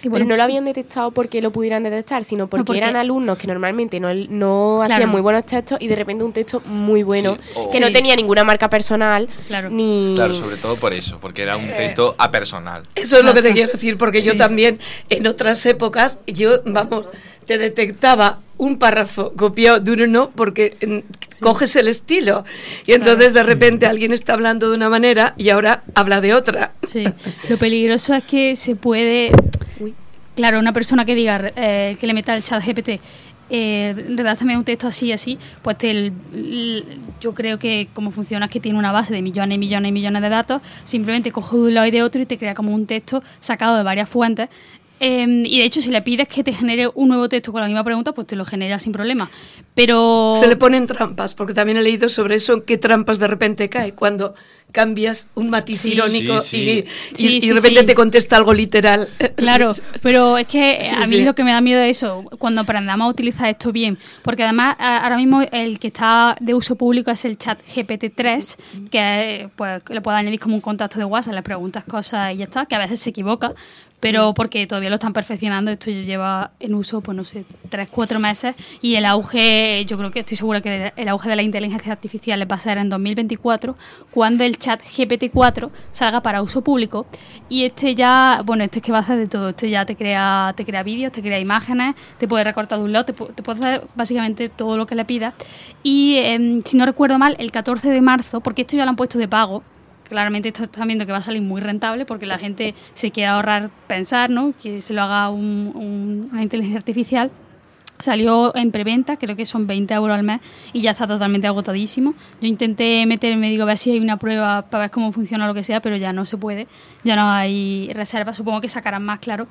Y bueno, pero no lo habían detectado porque lo pudieran detectar, sino porque, no porque eran alumnos que normalmente no, no Claro. hacían muy buenos textos y de repente un texto muy bueno, Sí, o- que no Sí. tenía ninguna marca personal, Claro. ni... Claro, sobre todo por eso, porque era un texto apersonal. Eso es lo que te Exacto. quiero decir, porque yo Sí. también en otras épocas, yo, vamos, te detectaba un párrafo copiado de uno no, porque mm, coges el estilo. Y entonces de repente alguien está hablando de una manera y ahora habla de otra. Sí, lo peligroso es que se puede... Claro, una persona que diga, eh, que le meta el chat G P T, eh, redáctame un texto así, así, pues te el- el- yo creo que como funciona es que tiene una base de millones y millones y millones de datos, simplemente coge de un lado y de otro y te crea como un texto sacado de varias fuentes. Eh, y de hecho, si le pides que te genere un nuevo texto con la misma pregunta, pues te lo genera sin problema. Pero... Se le ponen trampas, porque también he leído sobre eso, qué trampas de repente cae cuando cambias un matiz Sí. irónico Sí, sí. y, y- Sí, y sí, de repente sí. te contesta algo literal. Claro, pero es que Sí, a mí sí. lo que me da miedo es eso, cuando aprendamos a utilizar esto bien, porque además a- ahora mismo el que está de uso público es el chat G P T tres, que pues le puedes añadir como un contacto de WhatsApp, le preguntas cosas y ya está, que a veces se equivoca, pero porque todavía lo están perfeccionando, esto lleva en uso, pues no sé, tres, cuatro meses, y el auge, yo creo que estoy segura que el auge de la inteligencia artificial va a ser en dos mil veinticuatro, cuando el chat G P T cuatro salga para uso público, y este ya, bueno, este es que va a hacer de todo, este ya te crea, te crea vídeos, te crea imágenes, te puede recortar de un lado, te, pu- te puede hacer básicamente todo lo que le pidas, y eh, si no recuerdo mal, el catorce de marzo, porque esto ya lo han puesto de pago, claramente esto están viendo que va a salir muy rentable porque la gente se quiere ahorrar pensar, ¿no? Que se lo haga un- un- una inteligencia artificial. Salió en preventa, creo que son veinte euros al mes y ya está totalmente agotadísimo. Yo intenté meterme, digo, a ver si hay una prueba para ver cómo funciona o lo que sea, pero ya no se puede, ya no hay reservas, supongo que sacarán más, claro.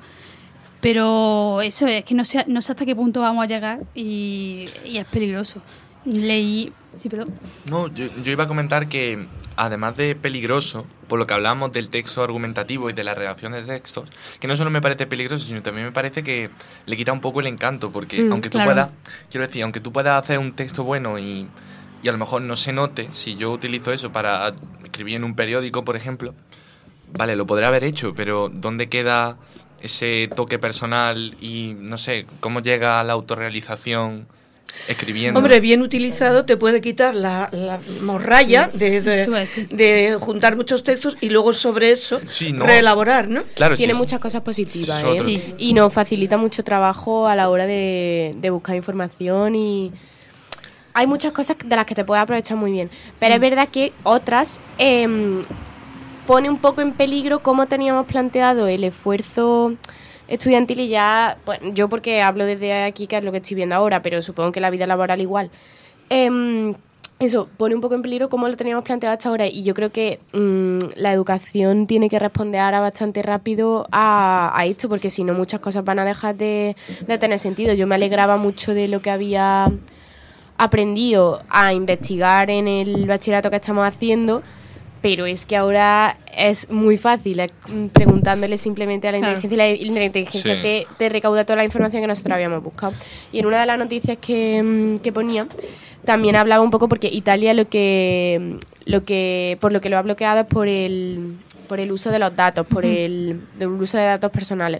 Pero eso es que no sé, no sé hasta qué punto vamos a llegar y, y es peligroso. Leí... Sí, perdón. No, yo, yo iba a comentar que, además de peligroso, por lo que hablamos del texto argumentativo y de la redacción de textos, que no solo me parece peligroso, sino también me parece que le quita un poco el encanto, porque Mm, aunque tú claro. puedas, quiero decir, aunque tú puedas hacer un texto bueno y, y a lo mejor no se note, si yo utilizo eso para escribir en un periódico, por ejemplo, vale, lo podré haber hecho, pero ¿dónde queda ese toque personal y, no sé, cómo llega a la autorrealización escribiendo? Hombre, bien utilizado te puede quitar la, la morralla de, de- Eso iba a decir. de juntar muchos textos y luego sobre eso Sí, no. reelaborar, ¿no? Claro, sí, Tiene es- muchas cosas positivas, es ¿eh? otro. Sí. Y nos facilita mucho trabajo a la hora de, de buscar información y hay muchas cosas de las que te puedes aprovechar muy bien. Pero es verdad que otras em, pone un poco en peligro cómo teníamos planteado el esfuerzo estudiantil y ya, pues, yo porque hablo desde aquí, que es lo que estoy viendo ahora, pero supongo que la vida laboral igual. Em, eso, pone un poco en peligro cómo lo teníamos planteado hasta ahora y yo creo que mm, la educación tiene que responder ahora bastante rápido a, a esto, porque si no muchas cosas van a dejar de, de tener sentido. Yo me alegraba mucho de lo que había aprendido a investigar en el bachillerato que estamos haciendo, pero es que ahora es muy fácil, es, mm, preguntándole simplemente a la Claro. inteligencia y la, y la inteligencia Sí. te, te recauda toda la información que nosotros habíamos buscado. Y en una de las noticias que, mm, que ponía, también hablaba un poco porque Italia lo que, lo que por lo que lo ha bloqueado es por el, por el uso de los datos, por el, el uso de datos personales.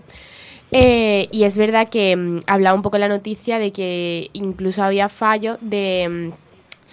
Eh, y es verdad que mm, hablaba un poco en la noticia de que incluso había fallos de, mm,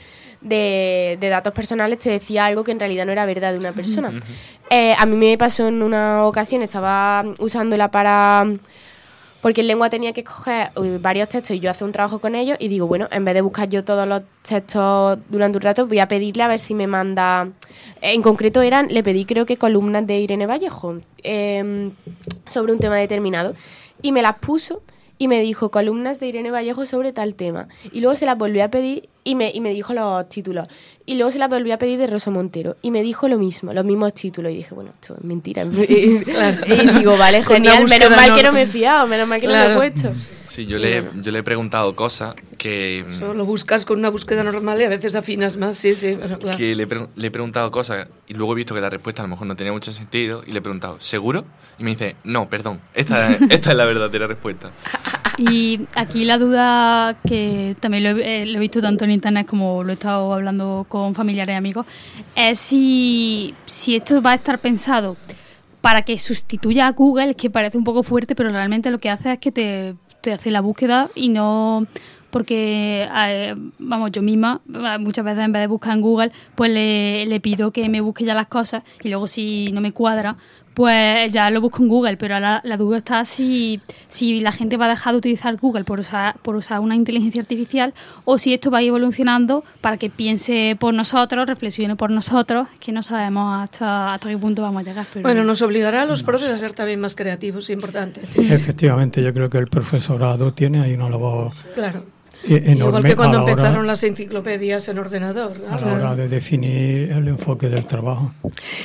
de, de datos personales, te decía algo que en realidad no era verdad de una persona. Eh, a mí me pasó en una ocasión, estaba usándola para... Porque en lengua tenía que escoger uh, varios textos y yo hacer un trabajo con ellos y digo, bueno, en vez de buscar yo todos los textos durante un rato, voy a pedirle a ver si me manda... En concreto eran, le pedí creo que columnas de Irene Vallejo eh, sobre un tema determinado y me las puso y me dijo columnas de Irene Vallejo sobre tal tema. Y luego se las volví a pedir y me, y me dijo los títulos. Y luego se las volví a pedir de Rosa Montero y me dijo lo mismo, los mismos títulos. Y dije, bueno, esto es mentira. y, y digo, vale, Con una genial, menos búsqueda mal no- que no me he fiado, menos mal que no Claro. lo he puesto. Sí, yo le, yo le he preguntado cosas que... Eso lo buscas con una búsqueda normal y a veces afinas más, sí, sí, pero claro. que le, he pre- le he preguntado cosas y luego he visto que la respuesta a lo mejor no tenía mucho sentido y le he preguntado, ¿seguro? Y me dice, no, perdón, esta, esta es la verdadera respuesta. Y aquí la duda, que también lo he, eh, lo he visto tanto en internet como lo he estado hablando con familiares y amigos, es si, si esto va a estar pensado para que sustituya a Google, es que parece un poco fuerte, pero realmente lo que hace es que te, te hace la búsqueda y no... Porque, eh, vamos, yo misma muchas veces en vez de buscar en Google, pues le, le pido que me busque ya las cosas y luego si no me cuadra, pues ya lo busco en Google. Pero ahora la duda está si, si la gente va a dejar de utilizar Google por usar, por usar una inteligencia artificial o si esto va a ir evolucionando para que piense por nosotros, reflexione por nosotros, que no sabemos hasta, hasta qué punto vamos a llegar. Pero... Bueno, nos obligará a los profes a ser también más creativos y importantes. Efectivamente, yo creo que el profesorado tiene ahí una labor... Claro. Enorme. Igual que cuando a la empezaron hora, las enciclopedias en ordenador, ¿no? a la hora de definir el enfoque del trabajo.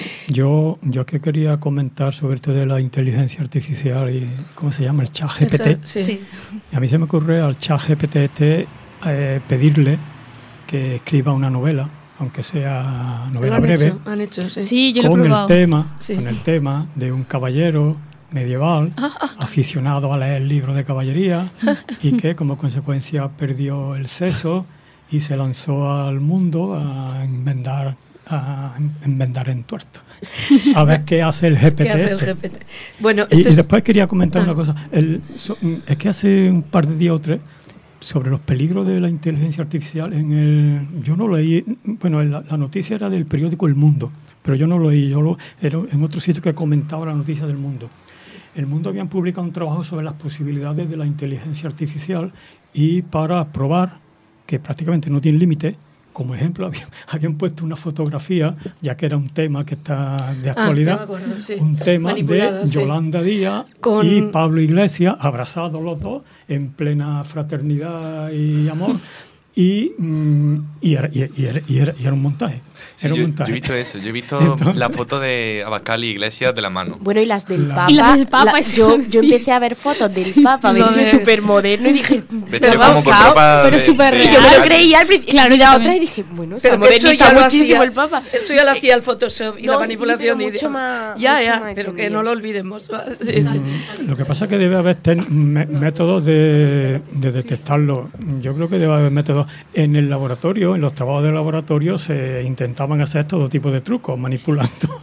Yo yo que quería comentar sobre esto de la inteligencia artificial y ¿cómo se llama? El chat G P T. Sí. Sí. Y a mí se me ocurre al chat G P T este, eh, pedirle que escriba una novela, aunque sea novela han breve, hecho, han hecho, sí. Sí, yo lo he con el probado. tema, Sí. con el tema de un caballero medieval, aficionado a leer libros de caballería y que como consecuencia perdió el seso y se lanzó al mundo a enmendar, a enmendar en tuerto. A ver qué hace el G P T. ¿Qué hace el este. G P T? Bueno, Y, este y es- después quería comentar Ah. una cosa. El, so- es que hace un par de días o tres, sobre los peligros de la inteligencia artificial, en el, yo no leí, bueno, la, la noticia era del periódico El Mundo, pero yo no lo leí, yo lo, era en otro sitio que comentaba la noticia del Mundo. El Mundo habían publicado un trabajo sobre las posibilidades de la inteligencia artificial y para probar que prácticamente no tiene límite, como ejemplo, habían, habían puesto una fotografía, ya que era un tema que está de actualidad, Ah, ya me acuerdo, sí. un tema de Manipulado, sí. Yolanda Díaz Con- y Pablo Iglesias, abrazados los dos, en plena fraternidad y amor, y, mm, y, era, y, y era, y era- y era un montaje. Sí, era un yo, montaje. yo he visto eso, yo he visto Entonces- la foto de Abascal y Iglesias de la mano. Bueno, y las del La- Papa. Y las del Papa, la- eso yo, me yo decía. empecé a ver fotos del Sí, Papa sí. vestido Lo de- súper moderno y dije, Vestido ¿pero como con basado? ropa pero de- súper de- Y yo me lo real. creía al principio. Claro, Claro, yo la también. otra y dije, bueno, se Pero ha que eso ya modernizado lo muchísimo hacía, el Papa. eso ya lo hacía el Photoshop y No, la sí, manipulación. pero y- mucho más- ya, mucho ya, más pero que extendido. no lo olvidemos. ¿va? Sí, sí. Lo que pasa es que debe haber ten- me- métodos de, de detectarlo. Yo creo que debe haber métodos. En el laboratorio, en los trabajos de laboratorio, se intentaban hacer todo tipo de trucos, manipulando,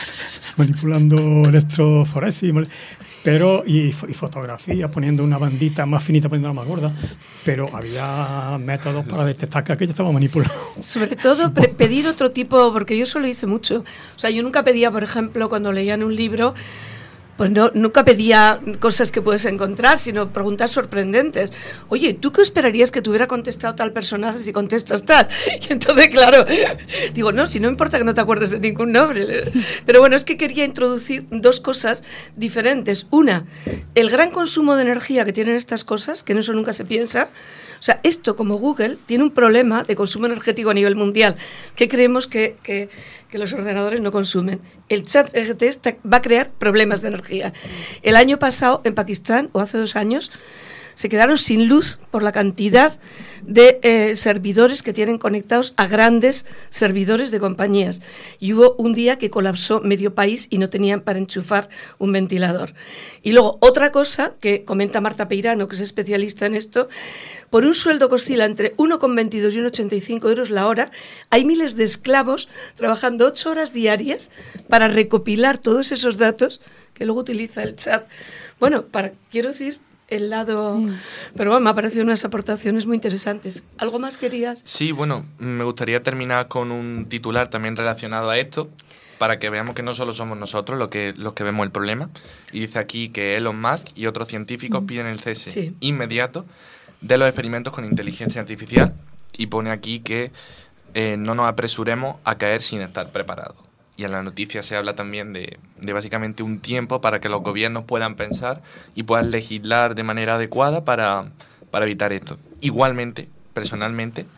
manipulando electroforesis, mal- pero y, fo- y fotografía, poniendo una bandita más finita, poniendo más gorda. Pero había métodos para detectar que aquello estaba manipulado. Sobre todo pre- pedir otro tipo, porque yo eso lo hice mucho. O sea, yo nunca pedía, por ejemplo, cuando leían un libro, pues no, nunca pedía cosas que puedes encontrar, sino preguntas sorprendentes. Oye, ¿tú qué esperarías que te hubiera contestado tal personaje si contestas tal? Y entonces, claro, digo, no, si no importa que no te acuerdes de ningún nombre. Pero bueno, es que quería introducir dos cosas diferentes. Una, el gran consumo de energía que tienen estas cosas, que en eso nunca se piensa. O sea, esto como Google tiene un problema de consumo energético a nivel mundial, que creemos que, que, que los ordenadores no consumen. El chat G P T está- va a crear problemas de energía. El año pasado en Pakistán, o hace dos años, se quedaron sin luz por la cantidad de eh, servidores que tienen conectados a grandes servidores de compañías. Y hubo un día que colapsó medio país y no tenían para enchufar un ventilador. Y luego, otra cosa que comenta Marta Peirano, que es especialista en esto, por un sueldo que oscila entre uno coma veintidós y uno coma ochenta y cinco euros la hora, hay miles de esclavos trabajando ocho horas diarias para recopilar todos esos datos que luego utiliza el chat. Bueno, para quiero decir el lado... Sí. Pero bueno, me han parecido unas aportaciones muy interesantes. ¿Algo más querías? Sí, bueno, me gustaría terminar con un titular también relacionado a esto, para que veamos que no solo somos nosotros los que, los que vemos el problema. Y dice aquí que Elon Musk y otros científicos piden el cese Sí. inmediato de los experimentos con inteligencia artificial y pone aquí que eh, no nos apresuremos a caer sin estar preparados. Y en la noticia se habla también de, de básicamente un tiempo para que los gobiernos puedan pensar y puedan legislar de manera adecuada para, para evitar esto. Igualmente, personalmente,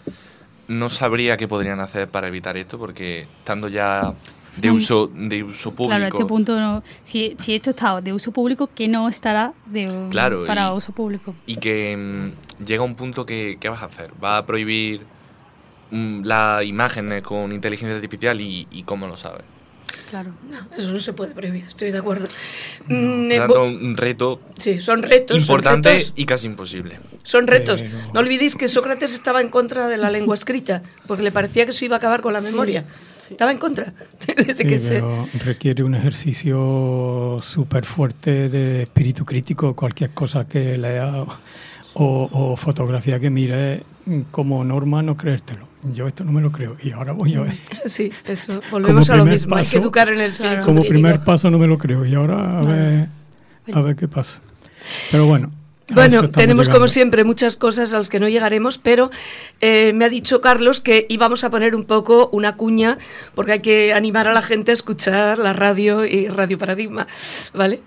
no sabría qué podrían hacer para evitar esto, porque estando ya de uso, de uso público... Claro, a este punto, no, si, si esto está de uso público, ¿qué no estará de, Claro, para y- uso público? Y que mm, llega un punto que, ¿qué vas a hacer? ¿Vas a prohibir mm, las imágenes con inteligencia artificial y, y cómo lo sabes? Claro. No, eso no se puede prohibir, estoy de acuerdo. No, Mm, trata un reto sí, son retos. importante son retos, y casi imposible. Son retos. Pero- No olvidéis que Sócrates estaba en contra de la lengua escrita, porque le parecía que eso iba a acabar con la memoria. Estaba en contra. de Sí, que se- pero requiere un ejercicio súper fuerte de espíritu crítico. Cualquier cosa que lea o, o fotografía que mire, como norma no creértelo. Yo esto no me lo creo y ahora voy a ver. Sí, eso. Volvemos a lo primer mismo. Hay que paso- educar en el espíritu Como crítico. primer paso no me lo creo y ahora a ver, a ver qué pasa. Pero bueno. a eso Bueno, estamos tenemos llegando. como siempre muchas cosas a las que no llegaremos, pero eh, me ha dicho Carlos que íbamos a poner un poco una cuña, porque hay que animar a la gente a escuchar la radio y Radio Paradigma, ¿vale?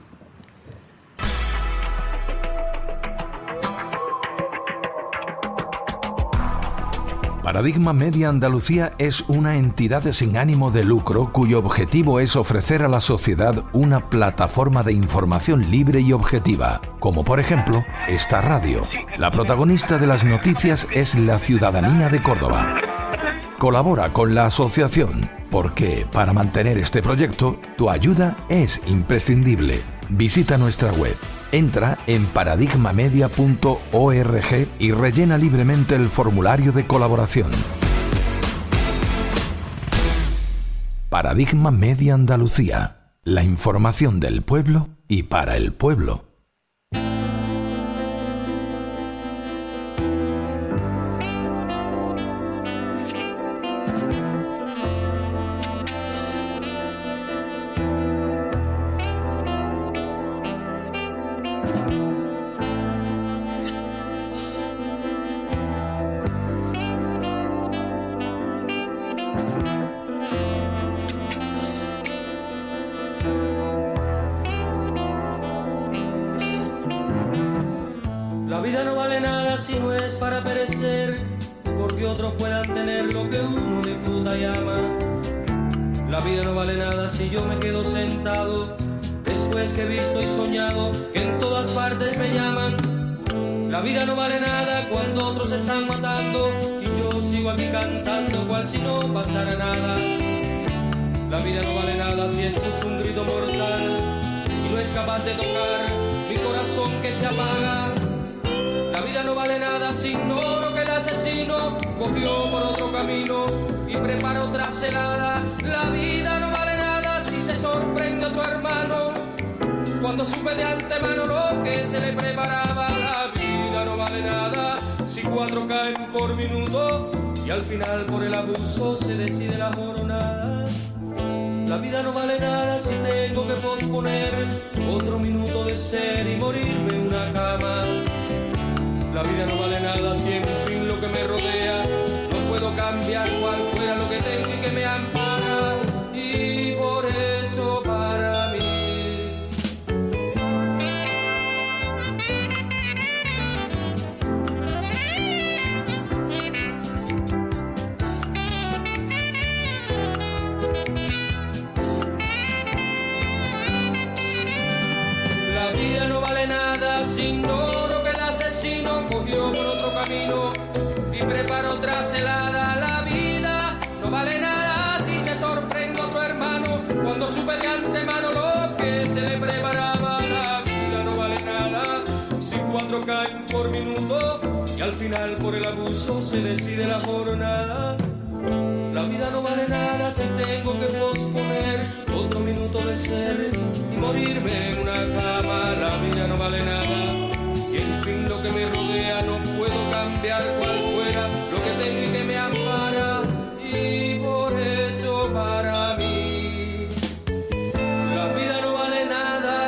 Paradigma Media Andalucía es una entidad sin ánimo de lucro cuyo objetivo es ofrecer a la sociedad una plataforma de información libre y objetiva, como por ejemplo esta radio. La protagonista de las noticias es la ciudadanía de Córdoba. Colabora con la asociación, porque para mantener este proyecto, tu ayuda es imprescindible. Visita nuestra web. Entra en paradigmamedia punto org y rellena libremente el formulario de colaboración. Paradigma Media Andalucía. La información del pueblo y para el pueblo. La vida no vale nada si no es para perecer, porque otros puedan tener lo que uno disfruta y ama. La vida no vale nada si yo me quedo sentado, después que he visto y soñado que en todas partes me llaman. La vida no vale nada cuando otros se están matando y yo sigo aquí cantando cual si no pasara nada. La vida no vale nada si escucho un grito mortal y no es capaz de tocar mi corazón que se apaga. La vida no vale nada si ignoro que el asesino cogió por otro camino y preparó otra celada. La vida no vale nada si se sorprende otro hermano cuando supe de antemano lo que se le preparaba. La vida no vale nada si cuatro caen por minuto y al final por el abuso se decide la jornada. La vida no vale nada si tengo que posponer otro minuto de ser y morirme en una cama. La vida no vale nada si en fin lo que me rodea no puedo cambiar cual fuera lo que tengo y que me ampara. Y por eso para mí la vida no vale nada si ignoro que el asesino cogió por otro camino y preparó otra celada. La vida no vale nada si se sorprende otro hermano cuando supe de antemano lo que se le preparaba. La vida no vale nada si cuatro caen por minuto y al final por el abuso se decide la jornada. La vida no vale nada si tengo que posponer otro minuto de ser y morirme en una cama. La vida no vale nada si en fin lo que me rodea no puedo cambiar cual fuera lo que tengo y que me ampara. Y por eso para mí la vida no vale nada.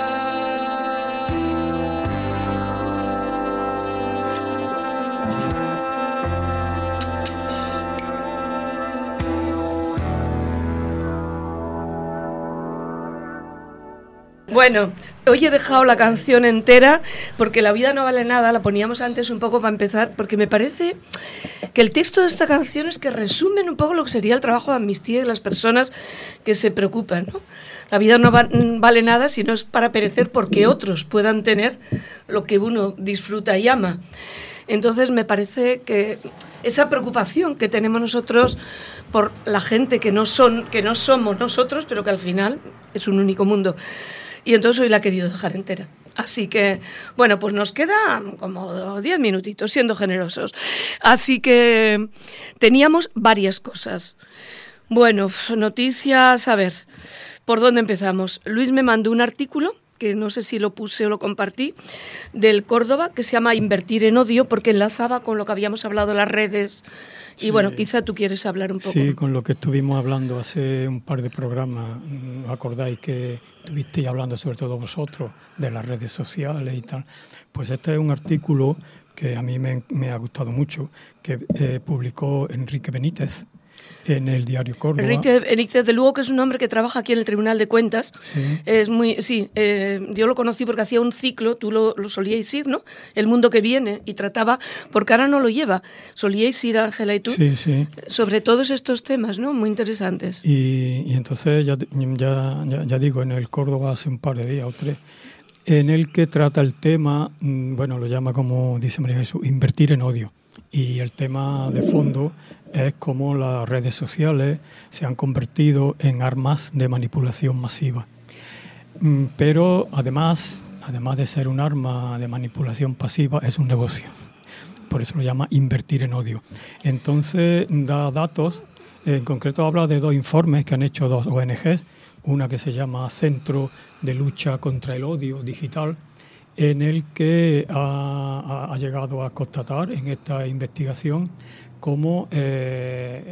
Bueno, hoy he dejado la canción entera porque La vida no vale nada, la poníamos antes un poco para empezar, porque me parece que el texto de esta canción es que resumen un poco lo que sería el trabajo de Amnistía y de las personas que se preocupan, ¿no? La vida no va, vale nada si no es para perecer porque otros puedan tener lo que uno disfruta y ama. Entonces me parece que esa preocupación que tenemos nosotros por la gente que no son, que no somos nosotros, pero que al final es un único mundo. Y entonces hoy la he querido dejar entera. Así que, bueno, pues nos queda como diez minutitos, siendo generosos. Así que teníamos varias cosas. Bueno, noticias, a ver, ¿por dónde empezamos? Luis me mandó un artículo, que no sé si lo puse o lo compartí, del Córdoba, que se llama Invertir en odio, porque enlazaba con lo que habíamos hablado en las redes. Sí. Y bueno, quizá tú quieres hablar un poco. Sí, con lo que estuvimos hablando hace un par de programas. ¿Os acordáis que estuvisteis hablando, sobre todo vosotros, de las redes sociales y tal? Pues este es un artículo que a mí me, me ha gustado mucho, que eh, publicó Enrique Benítez en el diario Córdoba. Enrique Benítez, de luego que es un hombre que trabaja aquí en el Tribunal de Cuentas. Sí. Es muy, sí, eh, yo lo conocí porque hacía un ciclo, tú lo, lo solíais ir, ¿no? El mundo que viene, y trataba, porque ahora no lo lleva, solíais ir, Ángela y tú, sí, sí. sobre todos estos temas, ¿no? Muy interesantes. Y, y entonces, ya, ya, ya, ya digo, en el Córdoba hace un par de días o tres, en el que trata el tema, bueno, lo llama, como dice María Jesús, invertir en odio. Y el tema de fondo es cómo las redes sociales se han convertido en armas de manipulación masiva. Pero además, además de ser un arma de manipulación pasiva, es un negocio. Por eso lo llama invertir en odio. Entonces da datos, en concreto habla de dos informes que han hecho dos O N Ges, una que se llama Centro de Lucha contra el Odio Digital, en el que ha, ha llegado a constatar en esta investigación cómo eh,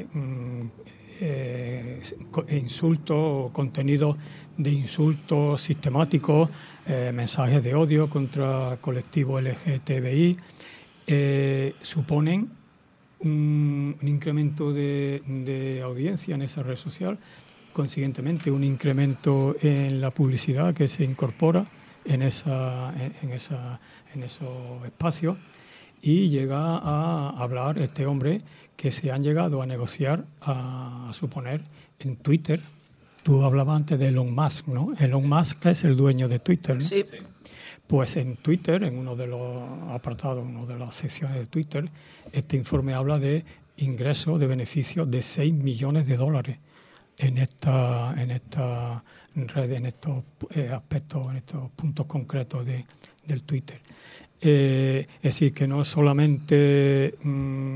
eh, insultos, contenidos de insultos sistemáticos, eh, mensajes de odio contra colectivo L G T B I, eh, suponen un, un incremento de, de audiencia en esa red social, consiguientemente un incremento en la publicidad que se incorpora en esa en, en esa en esos espacios, y llega a hablar este hombre que se han llegado a negociar, a, a suponer, en Twitter. Tú hablabas antes de Elon Musk, ¿no? Elon Musk es el dueño de Twitter, ¿no? Sí. Pues en Twitter, en uno de los apartados, una de las secciones de Twitter, este informe habla de ingresos de beneficios de seis millones de dólares en esta en esta red, en estos eh, aspectos, en estos puntos concretos de, del Twitter. Eh, es decir, que no es solamente mm,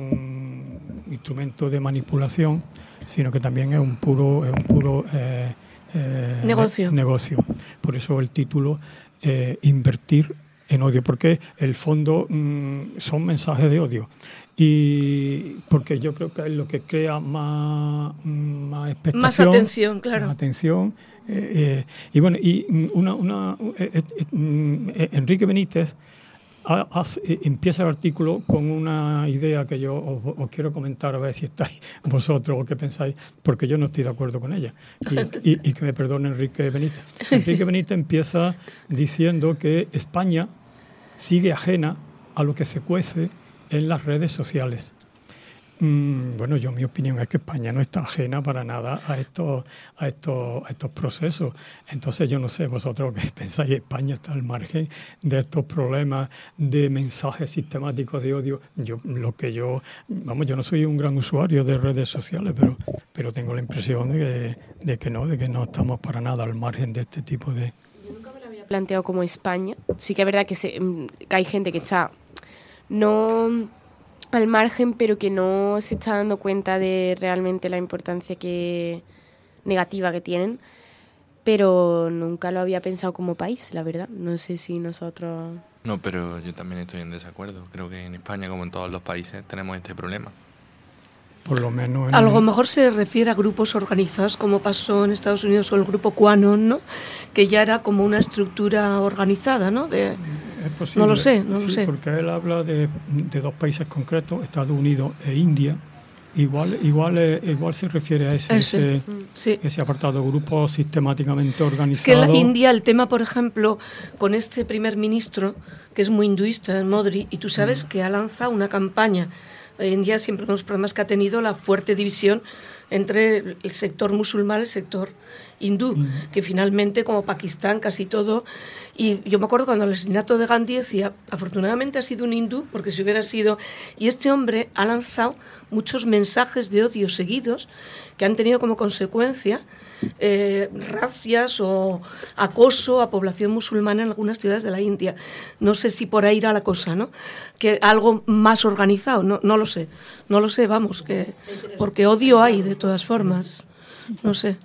un instrumento de manipulación, sino que también es un puro, es un puro eh, eh, negocio. Ne- negocio. Por eso el título, eh, invertir en odio, porque el fondo mm, son mensajes de odio. Y porque yo creo que es lo que crea más, más expectación. Más atención, claro. Más atención. Eh, eh, y bueno, y una, una eh, eh, eh, Enrique Benítez ha, ha, eh, empieza el artículo con una idea que yo os, os quiero comentar, a ver si estáis vosotros o qué pensáis, porque yo no estoy de acuerdo con ella. Y, y, y que me perdone Enrique Benítez. Enrique Benítez empieza diciendo que España sigue ajena a lo que se cuece en las redes sociales. Mm, bueno, yo mi opinión es que España no está ajena para nada a estos, a estos, a estos procesos. Entonces yo no sé vosotros qué pensáis. España está al margen de estos problemas de mensajes sistemáticos de odio. Yo lo que yo, vamos, yo no soy un gran usuario de redes sociales, pero, pero tengo la impresión de que, de que no, de que no estamos para nada al margen de este tipo de. Yo nunca me lo había planteado como España. Sí que es verdad que, se, que hay gente que está no al margen, pero que no se está dando cuenta de realmente la importancia que negativa que tienen, pero nunca lo había pensado como país, la verdad. No sé si nosotros... No, pero yo también estoy en desacuerdo. Creo que en España, como en todos los países, tenemos este problema. Por lo menos... A lo mejor se refiere a grupos organizados, como pasó en Estados Unidos con el grupo QAnon, ¿no? Que ya era como una estructura organizada, ¿no? De... Es posible. No lo sé, no sí, lo sé. Porque él habla de, de dos países concretos, Estados Unidos e India. Igual igual igual se refiere a ese, ese, ese, sí. ese apartado, grupos sistemáticamente organizados. Es que en la India el tema, por ejemplo, con este primer ministro, que es muy hinduista, Modi, y tú sabes mm. que ha lanzado una campaña. Hoy en día, siempre con los problemas que ha tenido, la fuerte división entre el sector musulmán y el sector hindú, mm. que finalmente, como Pakistán, casi todo. Y yo me acuerdo cuando el asesinato de Gandhi decía, afortunadamente ha sido un hindú, porque si hubiera sido... Y este hombre ha lanzado muchos mensajes de odio seguidos que han tenido como consecuencia eh, racias o acoso a población musulmana en algunas ciudades de la India. No sé si por ahí irá la cosa, ¿no? Que algo más organizado, no, no lo sé. No lo sé, vamos, que porque odio hay de todas formas. No sé.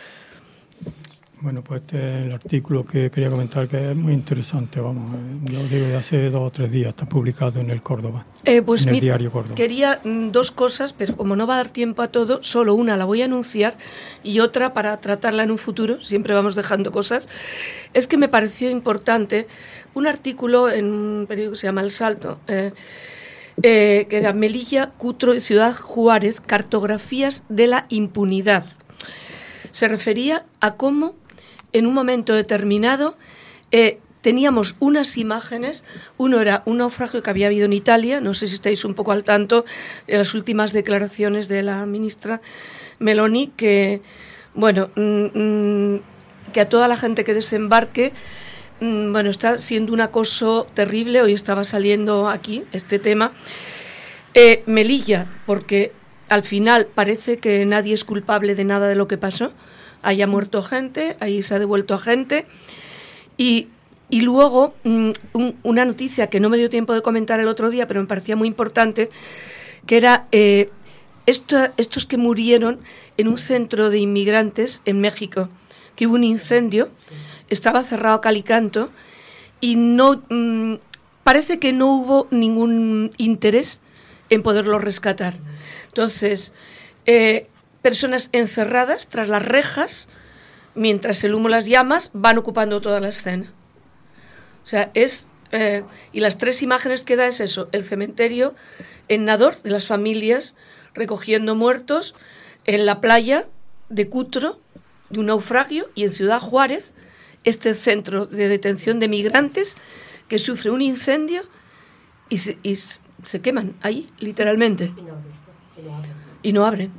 Bueno, pues este es el artículo que quería comentar, que es muy interesante, vamos, eh, yo digo de hace dos o tres días, está publicado en el Córdoba, eh, pues en el mi, diario Córdoba. Quería mm, dos cosas, pero como no va a dar tiempo a todo, solo una la voy a anunciar y otra para tratarla en un futuro, siempre vamos dejando cosas. Es que me pareció importante un artículo en un periódico que se llama El Salto, eh, eh, que era Melilla, Cutro y Ciudad Juárez, cartografías de la impunidad. Se refería a cómo en un momento determinado eh, teníamos unas imágenes. Uno era un naufragio que había habido en Italia, no sé si estáis un poco al tanto de las últimas declaraciones de la ministra Meloni, que, bueno, mmm, que a toda la gente que desembarque, mmm, bueno, está siendo un acoso terrible. Hoy estaba saliendo aquí este tema. Eh, Melilla, porque al final parece que nadie es culpable de nada de lo que pasó. Ahí ha muerto gente, ahí se ha devuelto a gente. Y, y luego, um, un, una noticia que no me dio tiempo de comentar el otro día, pero me parecía muy importante, que era eh, esto, estos que murieron en un centro de inmigrantes en México, que hubo un incendio, estaba cerrado a cal y canto, y no, um, parece que no hubo ningún interés en poderlo rescatar. Entonces, eh, personas encerradas tras las rejas, mientras el humo y las llamas van ocupando toda la escena. O sea, es... Eh, y las tres imágenes que da es eso, el cementerio en Nador, de las familias recogiendo muertos, en la playa de Cutro, de un naufragio, y en Ciudad Juárez, este centro de detención de migrantes que sufre un incendio y se, y se queman ahí, literalmente. Y no abren. Y no abren. Y no abren.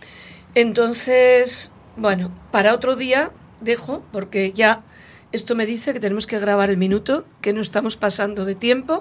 Entonces, bueno, para otro día dejo, porque ya esto me dice que tenemos que grabar el minuto, que no estamos pasando de tiempo.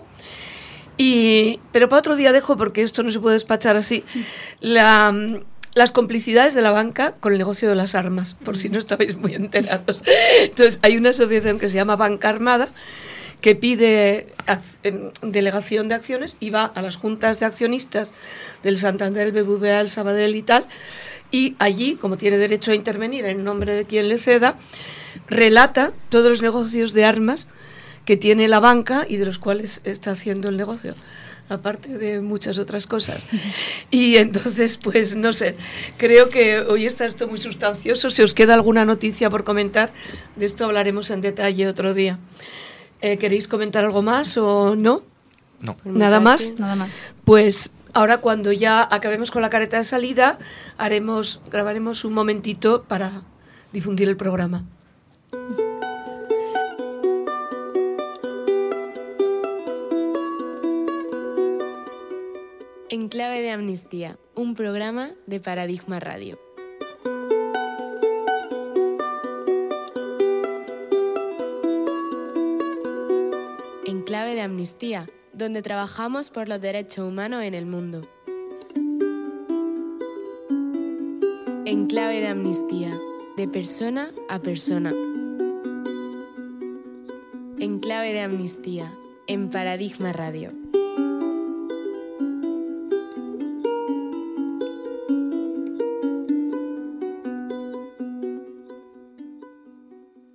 Y, pero para otro día dejo, porque esto no se puede despachar así, la, las complicidades de la banca con el negocio de las armas, por si no estabais muy enterados. Entonces, hay una asociación que se llama Banca Armada, que pide delegación de acciones y va a las juntas de accionistas del Santander, el B B V A, el Sabadell y tal, y allí, como tiene derecho a intervenir en nombre de quien le ceda, relata todos los negocios de armas que tiene la banca y de los cuales está haciendo el negocio, aparte de muchas otras cosas. Y entonces, pues no sé, creo que hoy está esto muy sustancioso. Si os queda alguna noticia por comentar, de esto hablaremos en detalle otro día. Eh, ¿Queréis comentar algo más o no? No. ¿Nada más? Nada más. Pues ahora, cuando ya acabemos con la careta de salida, haremos, grabaremos un momentito para difundir el programa. En clave de amnistía, un programa de Paradigma Radio. En clave de amnistía, donde trabajamos por los derechos humanos en el mundo. En clave de amnistía, de persona a persona. En clave de amnistía, en Paradigma Radio.